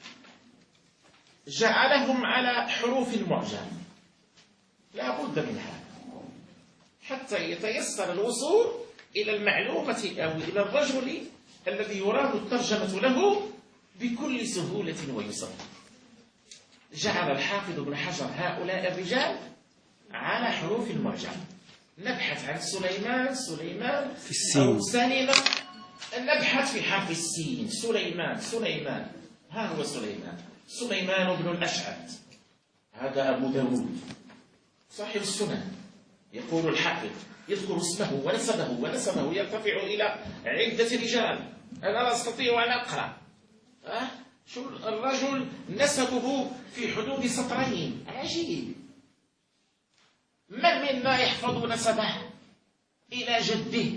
جعلهم على حروف المعجم، لا بد من هذا حتى يتيسر الوصول إلى المعلومة أو إلى الرجل الذي يراد الترجمة له بكل سهولة ويسر. جعل الحافظ ابن حجر هؤلاء الرجال على حروف المعجم. نبحث عن سليمان في السين أو سلمة، نبحث في حرف السين. سليمان ها هو سليمان بن الأشعث، هذا أبو داود صاحب السنن. يقول الحافظ يذكر اسمه ونسبه يرتفع إلى عدة رجال. أنا لا أستطيع أن أقرأ. شو الرجل نسبه في حدود سطرين، عجيب. من منا يحفظ نسبه إلى جده؟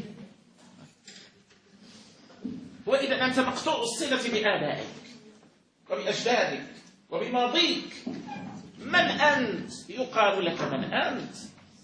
وإذا أنت مقطوع الصلة بآبائك وبأجدادك وبماضيك، من أنت؟ يقال لك من أنت؟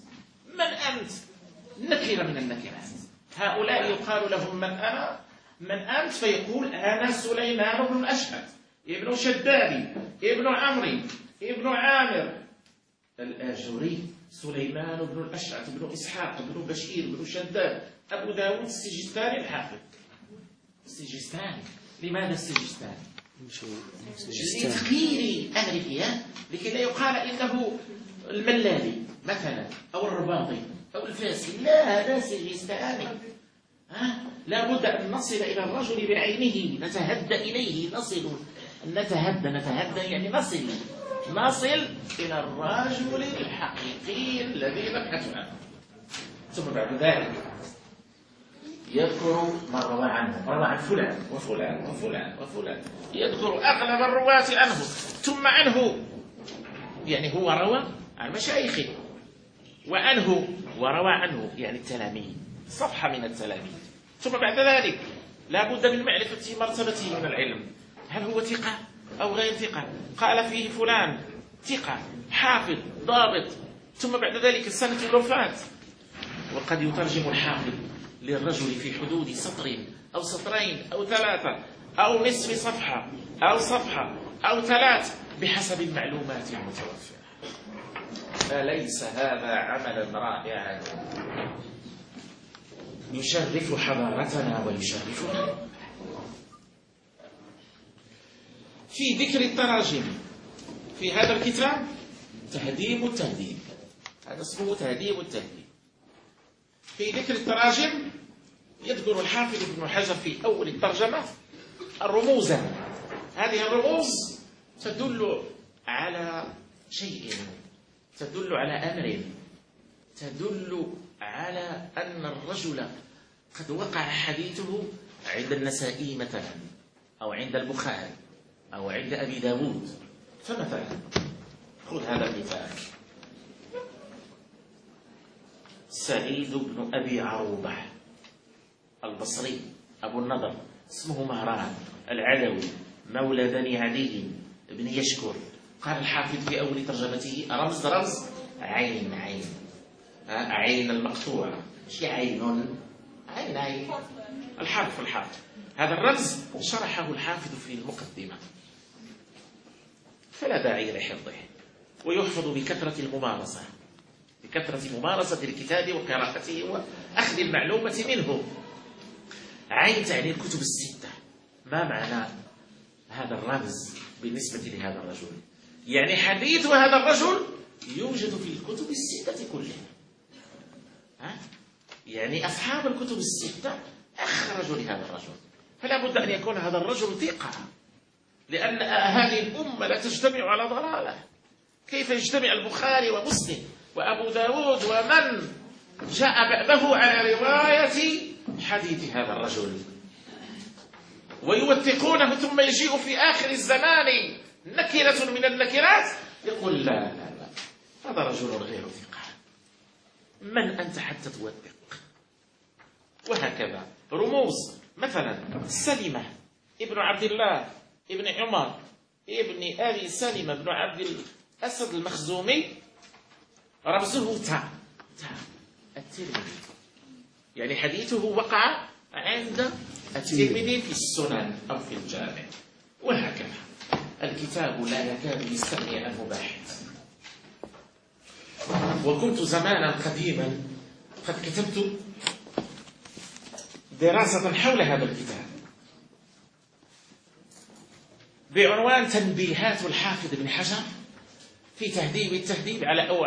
نكرة من النكرات. هؤلاء يقال لهم من أنت؟ فيقول أنا سليمان بن الأشعث ابن شدادي ابن عمرو ابن عامر الآجري. سليمان بن الأشعث بن إسحاق بن بشير بن شداد أبو داود السجستاني الحافظ. السجستاني، لماذا السجستاني؟ لتغيير أهله، لكي لا يقال إنه الملالي مثلا أو الرباطي أو الفاسي. لا، هذا سجستاني. لا بد أن نصل إلى الرجل بعينه، نتهدى إليه، نتهدى يعني نصل إلى الرجل الحقيقي الذي نبحث عنه. ثم بعد ذلك يذكر ما روى عنه، روى عن فلان وفلان وفلان وفلان، يذكر أغلب الرواة عنه ثم عنه، يعني هو روى عن مشايخه، وعنه وروى عنه يعني التلاميذ، صفحة من التلاميذ. ثم بعد ذلك لا بد من معرفة مرتبته من العلم، هل هو ثقة أو غير ثقة؟ قال فيه فلان ثقة حافظ ضابط. ثم بعد ذلك سنة الوفاة، وقد يترجم الحافظ للرجل في حدود سطر أو سطرين أو ثلاثة أو نصف صفحة أو صفحة أو ثلاث بحسب المعلومات المتوفرة. أليس هذا عملا رائعا يشرف حضارتنا ويشرفنا؟ في ذكر التراجم في هذا الكتاب تهذيب التهذيب، هذا اسمه تهذيب التهذيب. في ذكر التراجم يذكر الحافظ ابن حجر في أول الترجمة الرموز. هذه الرموز تدل على شيء، تدل على أمر، تدل على أن الرجل قد وقع حديثه عند النسائي مثلا، أو عند البخاري، أو عند أبي داود. فمثلا خذ هذا المثال: سعيد بن أبي عروبة البصري أبو النضر، اسمه مهران العلوي، مولى بني عدي بن يشكر. قال الحافظ في أول ترجمته: رمز عين، عين المقطوعة، مش عين، عين الحرف. هذا الرمز شرحه الحافظ في المقدمة، فلا داعي لحفظه، ويحفظ بكثرة ممارسة الكتاب وقراءته وأخذ المعلومة منه. عين تعني الكتب الستة. ما معنى هذا الرمز بالنسبة لهذا الرجل؟ يعني حديث هذا الرجل يوجد في الكتب الستة كلها، يعني أصحاب الكتب الستة أخرجوا لهذا الرجل، فلا بد أن يكون هذا الرجل ثقة، لأن هذه الأمة لا تجتمع على ضلالة. كيف يجتمع البخاري ومسلم وأبو داود ومن جاء بعده على رواية حديث هذا الرجل ويوثقونه، ثم يجيء في آخر الزمان نكرة من النكرات يقول لا، هذا رجل غير ثقة، من أنت حتى توثق؟ وهكذا رموز، مثلا سلمة ابن عبد الله ابن عمر ابن أبي سلمة بن عبد الأسد المخزومي، رمزه تاء الترمذي، يعني حديثه وقع عند الترمذي في السنن أو في الجامع. وهكذا الكتاب لا يكاد يستغني عنه باحث. وكنت زمانا قديما قد كتبت دراسة حول هذا الكتاب بعنوان تنبيهات الحافظ ابن حجر في تهذيب التهذيب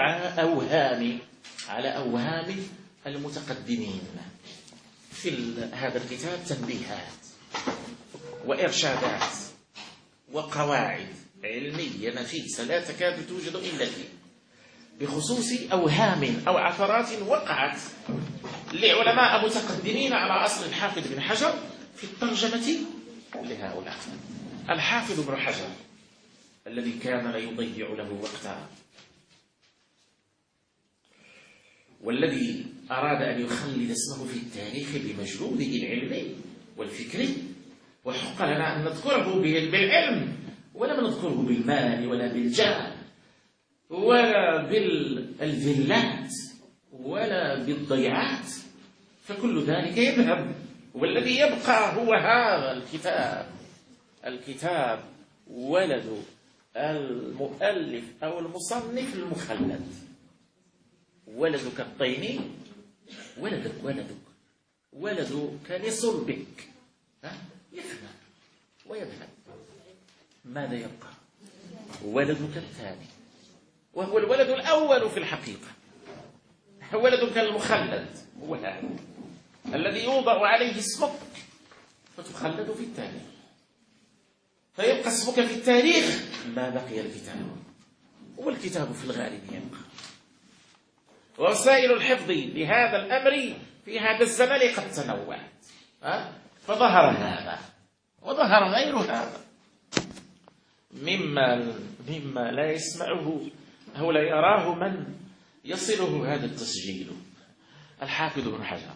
على أوهام المتقدمين. في هذا الكتاب تنبيهات وإرشادات وقواعد علمية نفيسة لا تكاد توجد إلا فيه، بخصوص أوهام أو عثرات وقعت لعلماء متقدمين على أصل الحافظ بن حجر في الترجمة لهؤلاء. الحافظ بن حجر الذي كان لا يضيع له وقتا، والذي أراد أن يخلد اسمه في التاريخ بمجهوده العلمي والفكري، وحق لنا أن نذكره بالعلم ولم نذكره بالمال ولا بالجاه ولا بالذلات ولا بالضيعات، فكل ذلك يذهب، والذي يبقى هو هذا الكتاب ولد المؤلف أو المصنف المخلد. ولدك الطين، ولدك لصلبك يفنى ويذهب، ماذا يبقى؟ ولدك الثاني، وهو الولد الأول في الحقيقة، ولدك المخلد هو هذا الذي يوضع عليه اسمك فتخلد في التاريخ، فيبقى اسمك في التاريخ ما بقي الكتاب، والكتاب في الغالب يبقى. ووسائل الحفظ لهذا الأمر في هذا الزمن قد تنوعت، فظهر هذا وظهر غير هذا مما لا يسمعه أو لا يراه من يصله هذا التسجيل. الحافظ بن حجر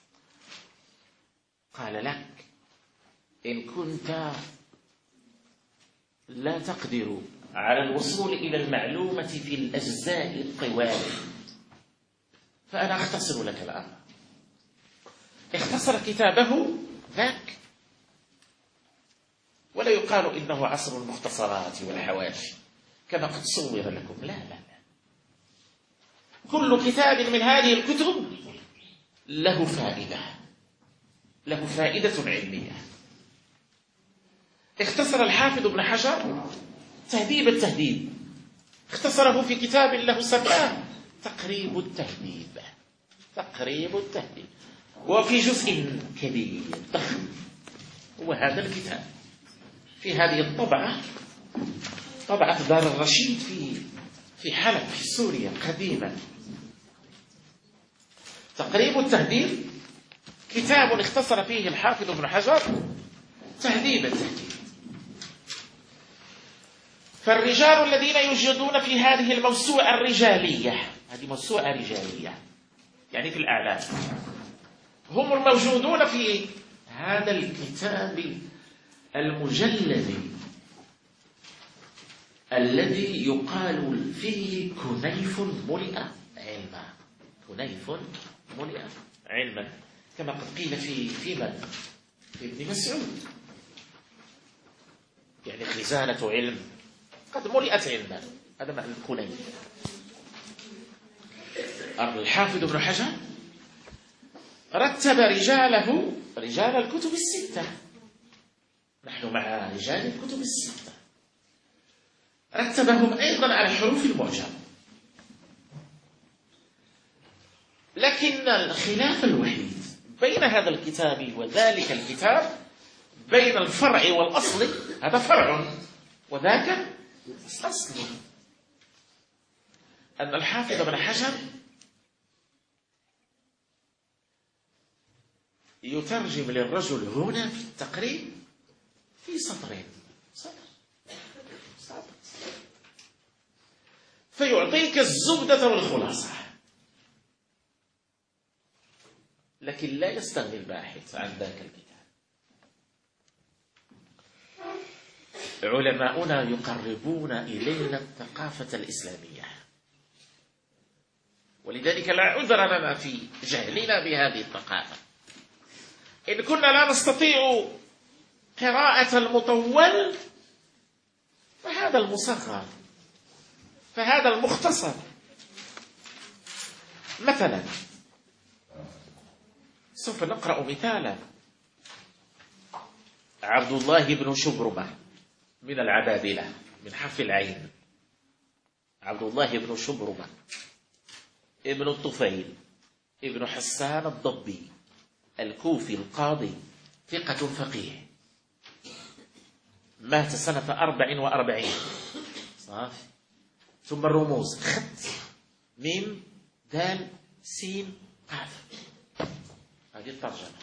قال لك: إن كنت لا تقدر على الوصول إلى المعلومة في الأجزاء الطوال فأنا أختصر لك الأمر. اختصر كتابه ذاك، ولا يقال إنه عصر المختصرات والحواشي كما قد صور لكم، لا لا لا، كل كتاب من هذه الكتب له فائدة، له فائدة علمية. اختصر الحافظ ابن حجر تهذيب التهذيب، اختصره في كتاب له سماه تقريب التهذيب، تقريب التهذيب، وفي جزء كبير ضخم هو هذا الكتاب في هذه الطبعة، طبعة دار الرشيد في حلب في سوريا قديما. تقريب التهذيب كتاب اختصر فيه الحافظ ابن حجر تهذيب التهذيب. فالرجال الذين يوجدون في هذه الموسوعة الرجالية، هذه موسوعة رجالية يعني في الأعلام، هم الموجودون في هذا الكتاب المجلد الذي يقال فيه كنيف ملئ علما، كنيف ملئ علما، كما قد قيل في من؟ في ابن مسعود، يعني خزانة علم قد ملئت علما، هذا معنى الكنيف. الحافظ ابن حجر رتب رجاله رجال الكتب الستة، نحن مع رجال الكتب الستة، رتبهم أيضا على حروف المعجم. لكن الخلاف الوحيد بين هذا الكتاب وذلك الكتاب بين الفرع والأصل، هذا فرع وذاك أصل، أن الحافظ ابن حجر يترجم للرجل هنا في التقريب في سطرين، سطر، فيعطيك الزبدة والخلاصة، لكن لا يستغني الباحث عن ذاك الكتاب. علماؤنا يقربون إلينا الثقافة الإسلامية، ولذلك لا عذر لنا في جهلنا بهذه الثقافة. إن كنا لا نستطيع قراءة المطول فهذا المصغر، فهذا المختصر. مثلا سوف نقرأ مثالا: عبد الله بن شبرمة من العبادلة من حرف العين، عبد الله بن شبرمة ابن الطفيل ابن حسان الضبي الكوفي القاضي، ثقة فقيه، مات سنة 44 صافي. ثم الرموز: خط ميم دال سين قاف، هذه الترجمة.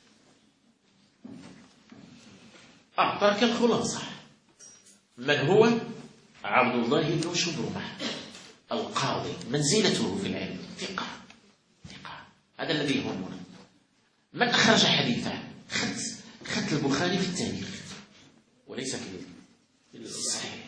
أعطاك الخلاصة. من هو عبد الله بن شبرمة القاضي؟ منزلته في العلم ثقة، ثقة، هذا الذي يهمنا. من أخرج حديثه؟ خط البخاري في التاريخ وليس في الصحيح.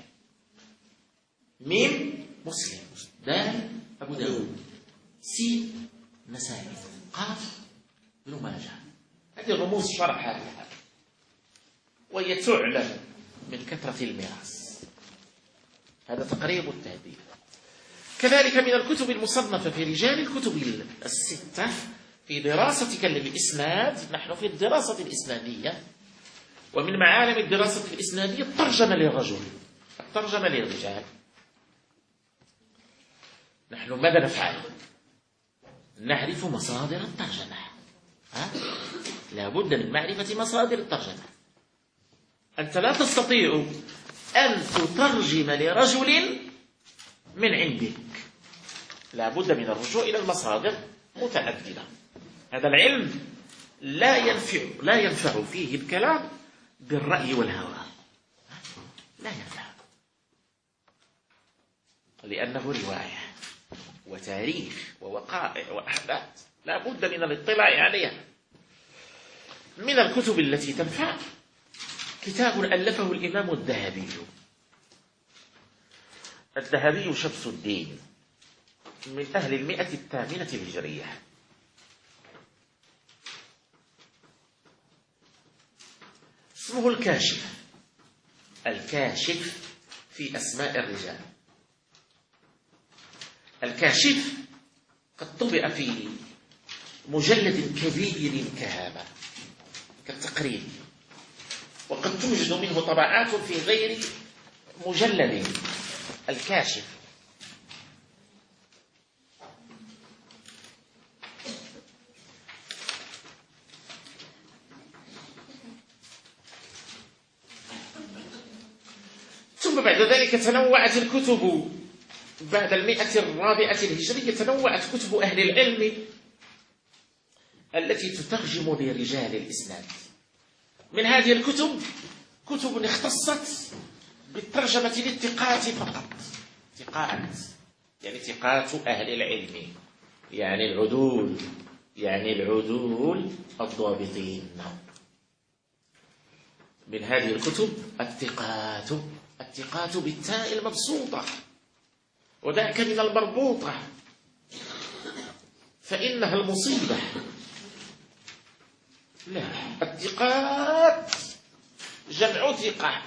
ميم مسلم، دال أبو داود، سين نسائي، قاف ابن ماجه. هذه الرموز شرحها وهي تعلم من كثرة الميراث. هذا تقريب التهذيب. كذلك من الكتب المصنفة في رجال الكتب الستة في دراستك للإسناد، نحن في الدراسة الإسنادية، ومن معالم الدراسة الإسنادية الترجمة للرجل، الترجمة للرجال. نحن ماذا نفعل؟ نعرف مصادر الترجمة، لا بد من معرفة مصادر الترجمة. أنت لا تستطيع أن تترجم لرجل من عندك، لا بد من الرجوع إلى المصادر متعددة. هذا العلم لا ينفع فيه الكلام بالرأي والهوى، لا ينفع، لأنه رواية وتاريخ ووقائع وأحداث لا بد من الاطلاع عليها. من الكتب التي تنفع كتاب ألفه الإمام الذهبي، الذهبي شمس الدين، من أهل 108 الهجرية. اسمه الكاشف، الكاشف في أسماء الرجال. الكاشف قد طبع في مجلد كبير كهذا كالتقريب، وقد توجد منه طبعات في غير مجلد. الكاشف ثم بعد ذلك تنوعت الكتب. بعد 104 الهجرية تنوعت كتب أهل العلم التي تترجم لرجال الإسلام. من هذه الكتب كتب اختصت بالترجمة للثقات فقط. ثقات يعني ثقات أهل العلم، يعني العدول، يعني العدول الضابطين. من هذه الكتب الثقات، الثقات بالتاء المبسوطة، وذاك من المربوطة فإنها المصيبة. لا، الثقات جمع ثقة.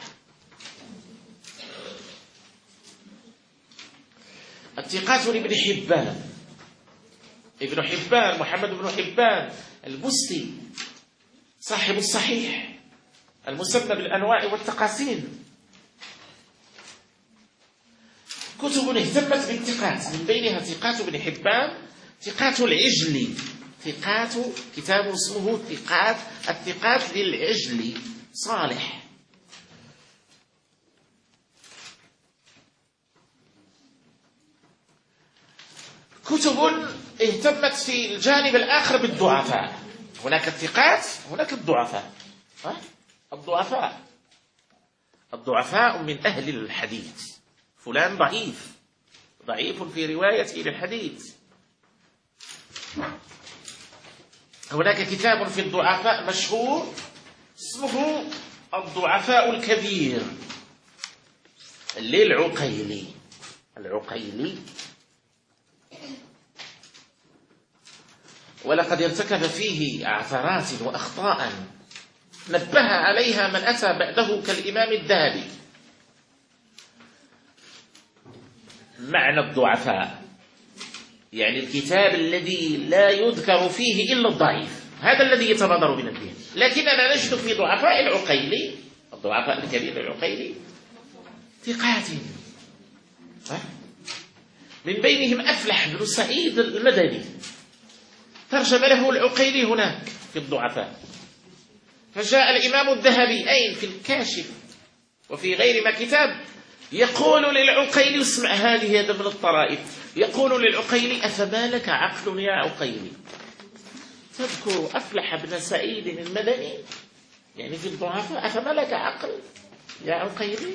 الثقات لابن حبان، ابن حبان محمد بن حبان البستي صاحب الصحيح المسمى بالأنواع والتقاسيم. كتب اهتمت بالثقات، من بينها ثقات ابن حبان، ثقات العجلي، ثقات كتاب اسمه ثقات، الثقات للعجلي صالح. كتب اهتمت في الجانب الآخر بالضعفاء. هناك الثقات، هناك الضعفاء. الضعفاء، الضعفاء من أهل الحديث. فلان ضعيف، ضعيف في روايته للحديث. هناك كتاب في الضعفاء مشهور اسمه الضعفاء الكبير للعقيلي. العقيلي ولقد ارتكب فيه عثرات وأخطاء نبه عليها من أتى بعده كالإمام الذهبي. معنى الضعفاء يعني الكتاب الذي لا يذكر فيه إلا الضعيف، هذا الذي يتبادر من الذهن. لكننا نجد في ضعفاء العقيلي، الضعفاء الكبير العقيلي، ثقات. من بينهم أفلح بن سعيد المدني، ترجم له العقيلي هناك في الضعفاء. فجاء الإمام الذهبي أين في الكاشف وفي غير ما كتاب يقول للعقيلي، اسمع هذه، هذا من الطرائف، يقول للعقيلي: أفما لك عقل يا عقيلي؟ تذكر أفلح بن سعيد المدني يعني في الضعفاء، أفما لك عقل يا عقيلي؟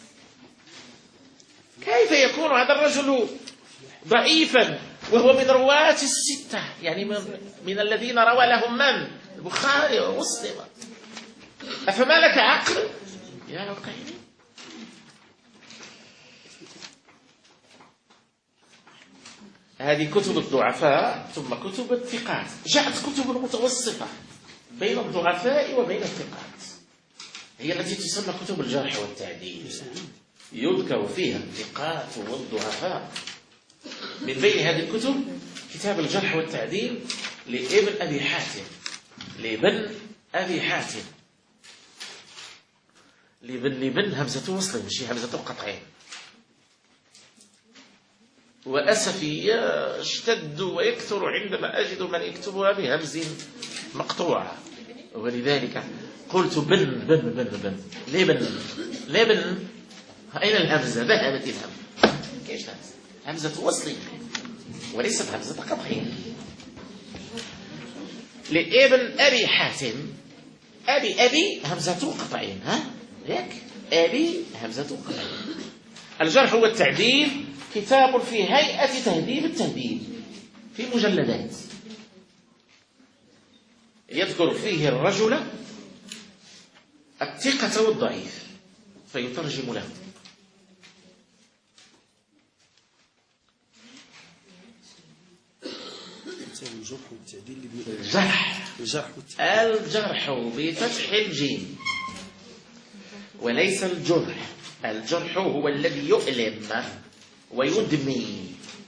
كيف يكون هذا الرجل ضعيفا وهو من رواة الستة، يعني من الذين روى لهم من؟ البخاري ومسلم. أفما لك عقل يا عقيلي؟ هذه كتب الضعفاء. ثم كتب الثقات، جاءت كتب المتوسطة بين الضعفاء وبين الثقات، هي التي تسمى كتب الجرح والتعديل، يذكر فيها الثقات والضعفاء. من بين هذه الكتب كتاب الجرح والتعديل لابن أبي حاتم، لابن أبي حاتم، لابن همزة وصل مش همزة قطعين. وأسفي يشتد ويكثر عندما أجد من يكتبها بهمز مقطوعة، ولذلك قلت بن بن بن بن لبن. أين الهمزة؟ ذهبت الهمزة. كيش همزة وصل وليست همزة قطعين. لابن أبي حاتم، أبي همزة قطعين، هيك أبي همزة قطعين. الجرح والتعديل كتاب في هيئة تهذيب التهذيب في مجلدات، يذكر فيه الرجل الثقة والضعيف فيترجم له. الجرح بفتح الجيم وليس الجرح. الجرح هو الذي يؤلم ويدمي،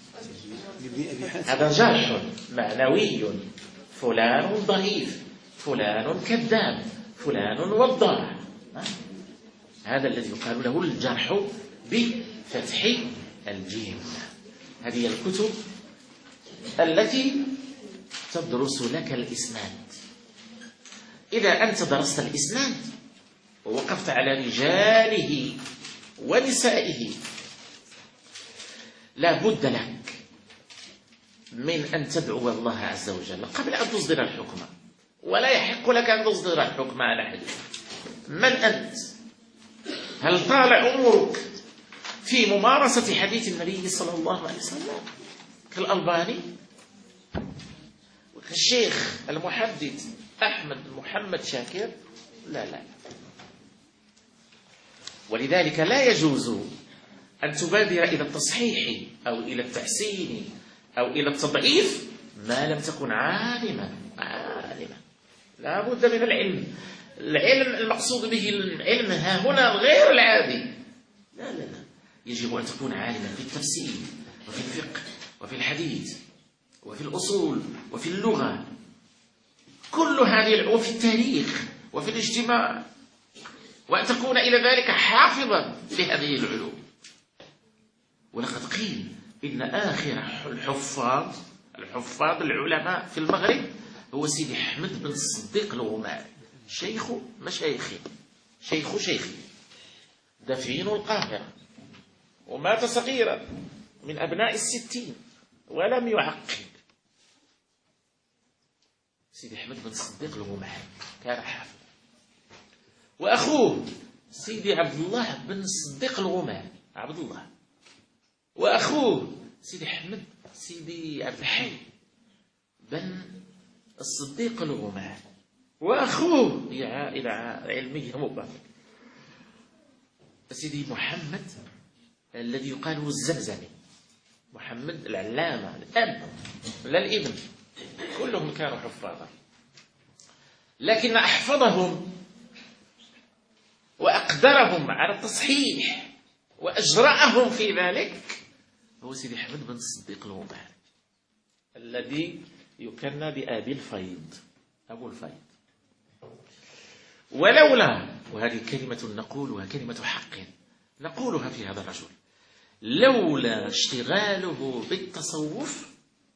هذا جرح معنوي. فلان ضعيف، فلان كذاب، فلان وضاع، هذا الذي يقال له الجرح بفتح الجيم. هذه الكتب التي تدرس لك الإسناد. إذا أنت درست الإسناد ووقفت على رجاله ونسائه، لا بد لك من أن تدعو الله عز وجل قبل أن تصدر الحكم، ولا يحق لك أن تصدر الحكم على حديث. من أنت؟ هل طال عمرك في ممارسة حديث النبي صلى الله عليه وسلم كالألباني، الشيخ المحدث أحمد محمد شاكر؟ لا. ولذلك لا يجوز أن تبادر إلى التصحيح أو إلى التحسين أو إلى التضعيف ما لم تكن عالما. لا بد من العلم. العلم المقصود به العلم ها هنا غير العادي. لا، يجب أن تكون عالما في التفسير وفي الفقه وفي الحديث وفي الأصول وفي اللغة، كل هذه، وفي التاريخ وفي الاجتماع، وأن تكون إلى ذلك حافظا لهذه العلوم. ولقد قيل إن آخر الحفاظ العلماء في المغرب هو سيدي أحمد بن الصديق الغماري، شيخ مشايخي، شيخي، دفين القاهرة، ومات صغيرا من أبناء 60 ولم يعقل. سيدي أحمد بن الصديق الغماري كان حافظ، وأخوه سيدي عبد الله بن الصديق الغماري، عبد الله، وأخوه سيدي أحمد سيدي عبد الحي بن الصديق الغماري، وأخوه هي عائلة علمية مباركة، سيدي محمد الذي يقال له الزمزمي، محمد العلامة، الأب لا الابن، كلهم كانوا حفاظا. لكن أحفظهم وأقدرهم على التصحيح وأجرأهم في ذلك هو سيدي أحمد بن الصديق الغماري الذي يكنى بأبي الفيض، أبو الفيض. ولولا، وهذه كلمة نقولها كلمة حق نقولها في هذا الرجل، لولا اشتغاله بالتصوف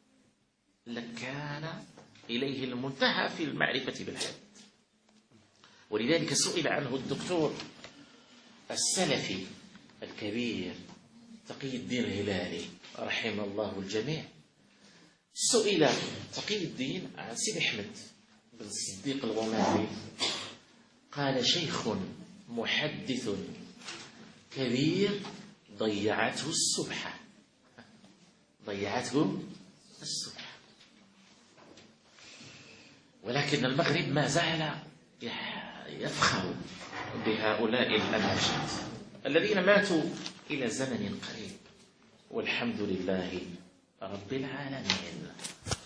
لكان إليه المنتهى في المعرفة بالحديث. ولذلك سئل عنه الدكتور السلفي الكبير تقي الدين الهلالي رحمه الله الجميع. سئل تقي الدين عن سيدي أحمد بن الصديق الغماري، قال: شيخ محدث كبير ضيعته السبحة. ولكن المغرب ما زال يفخر بهؤلاء الأماجد الذين ماتوا إلى زمن قريب، والحمد لله رب العالمين.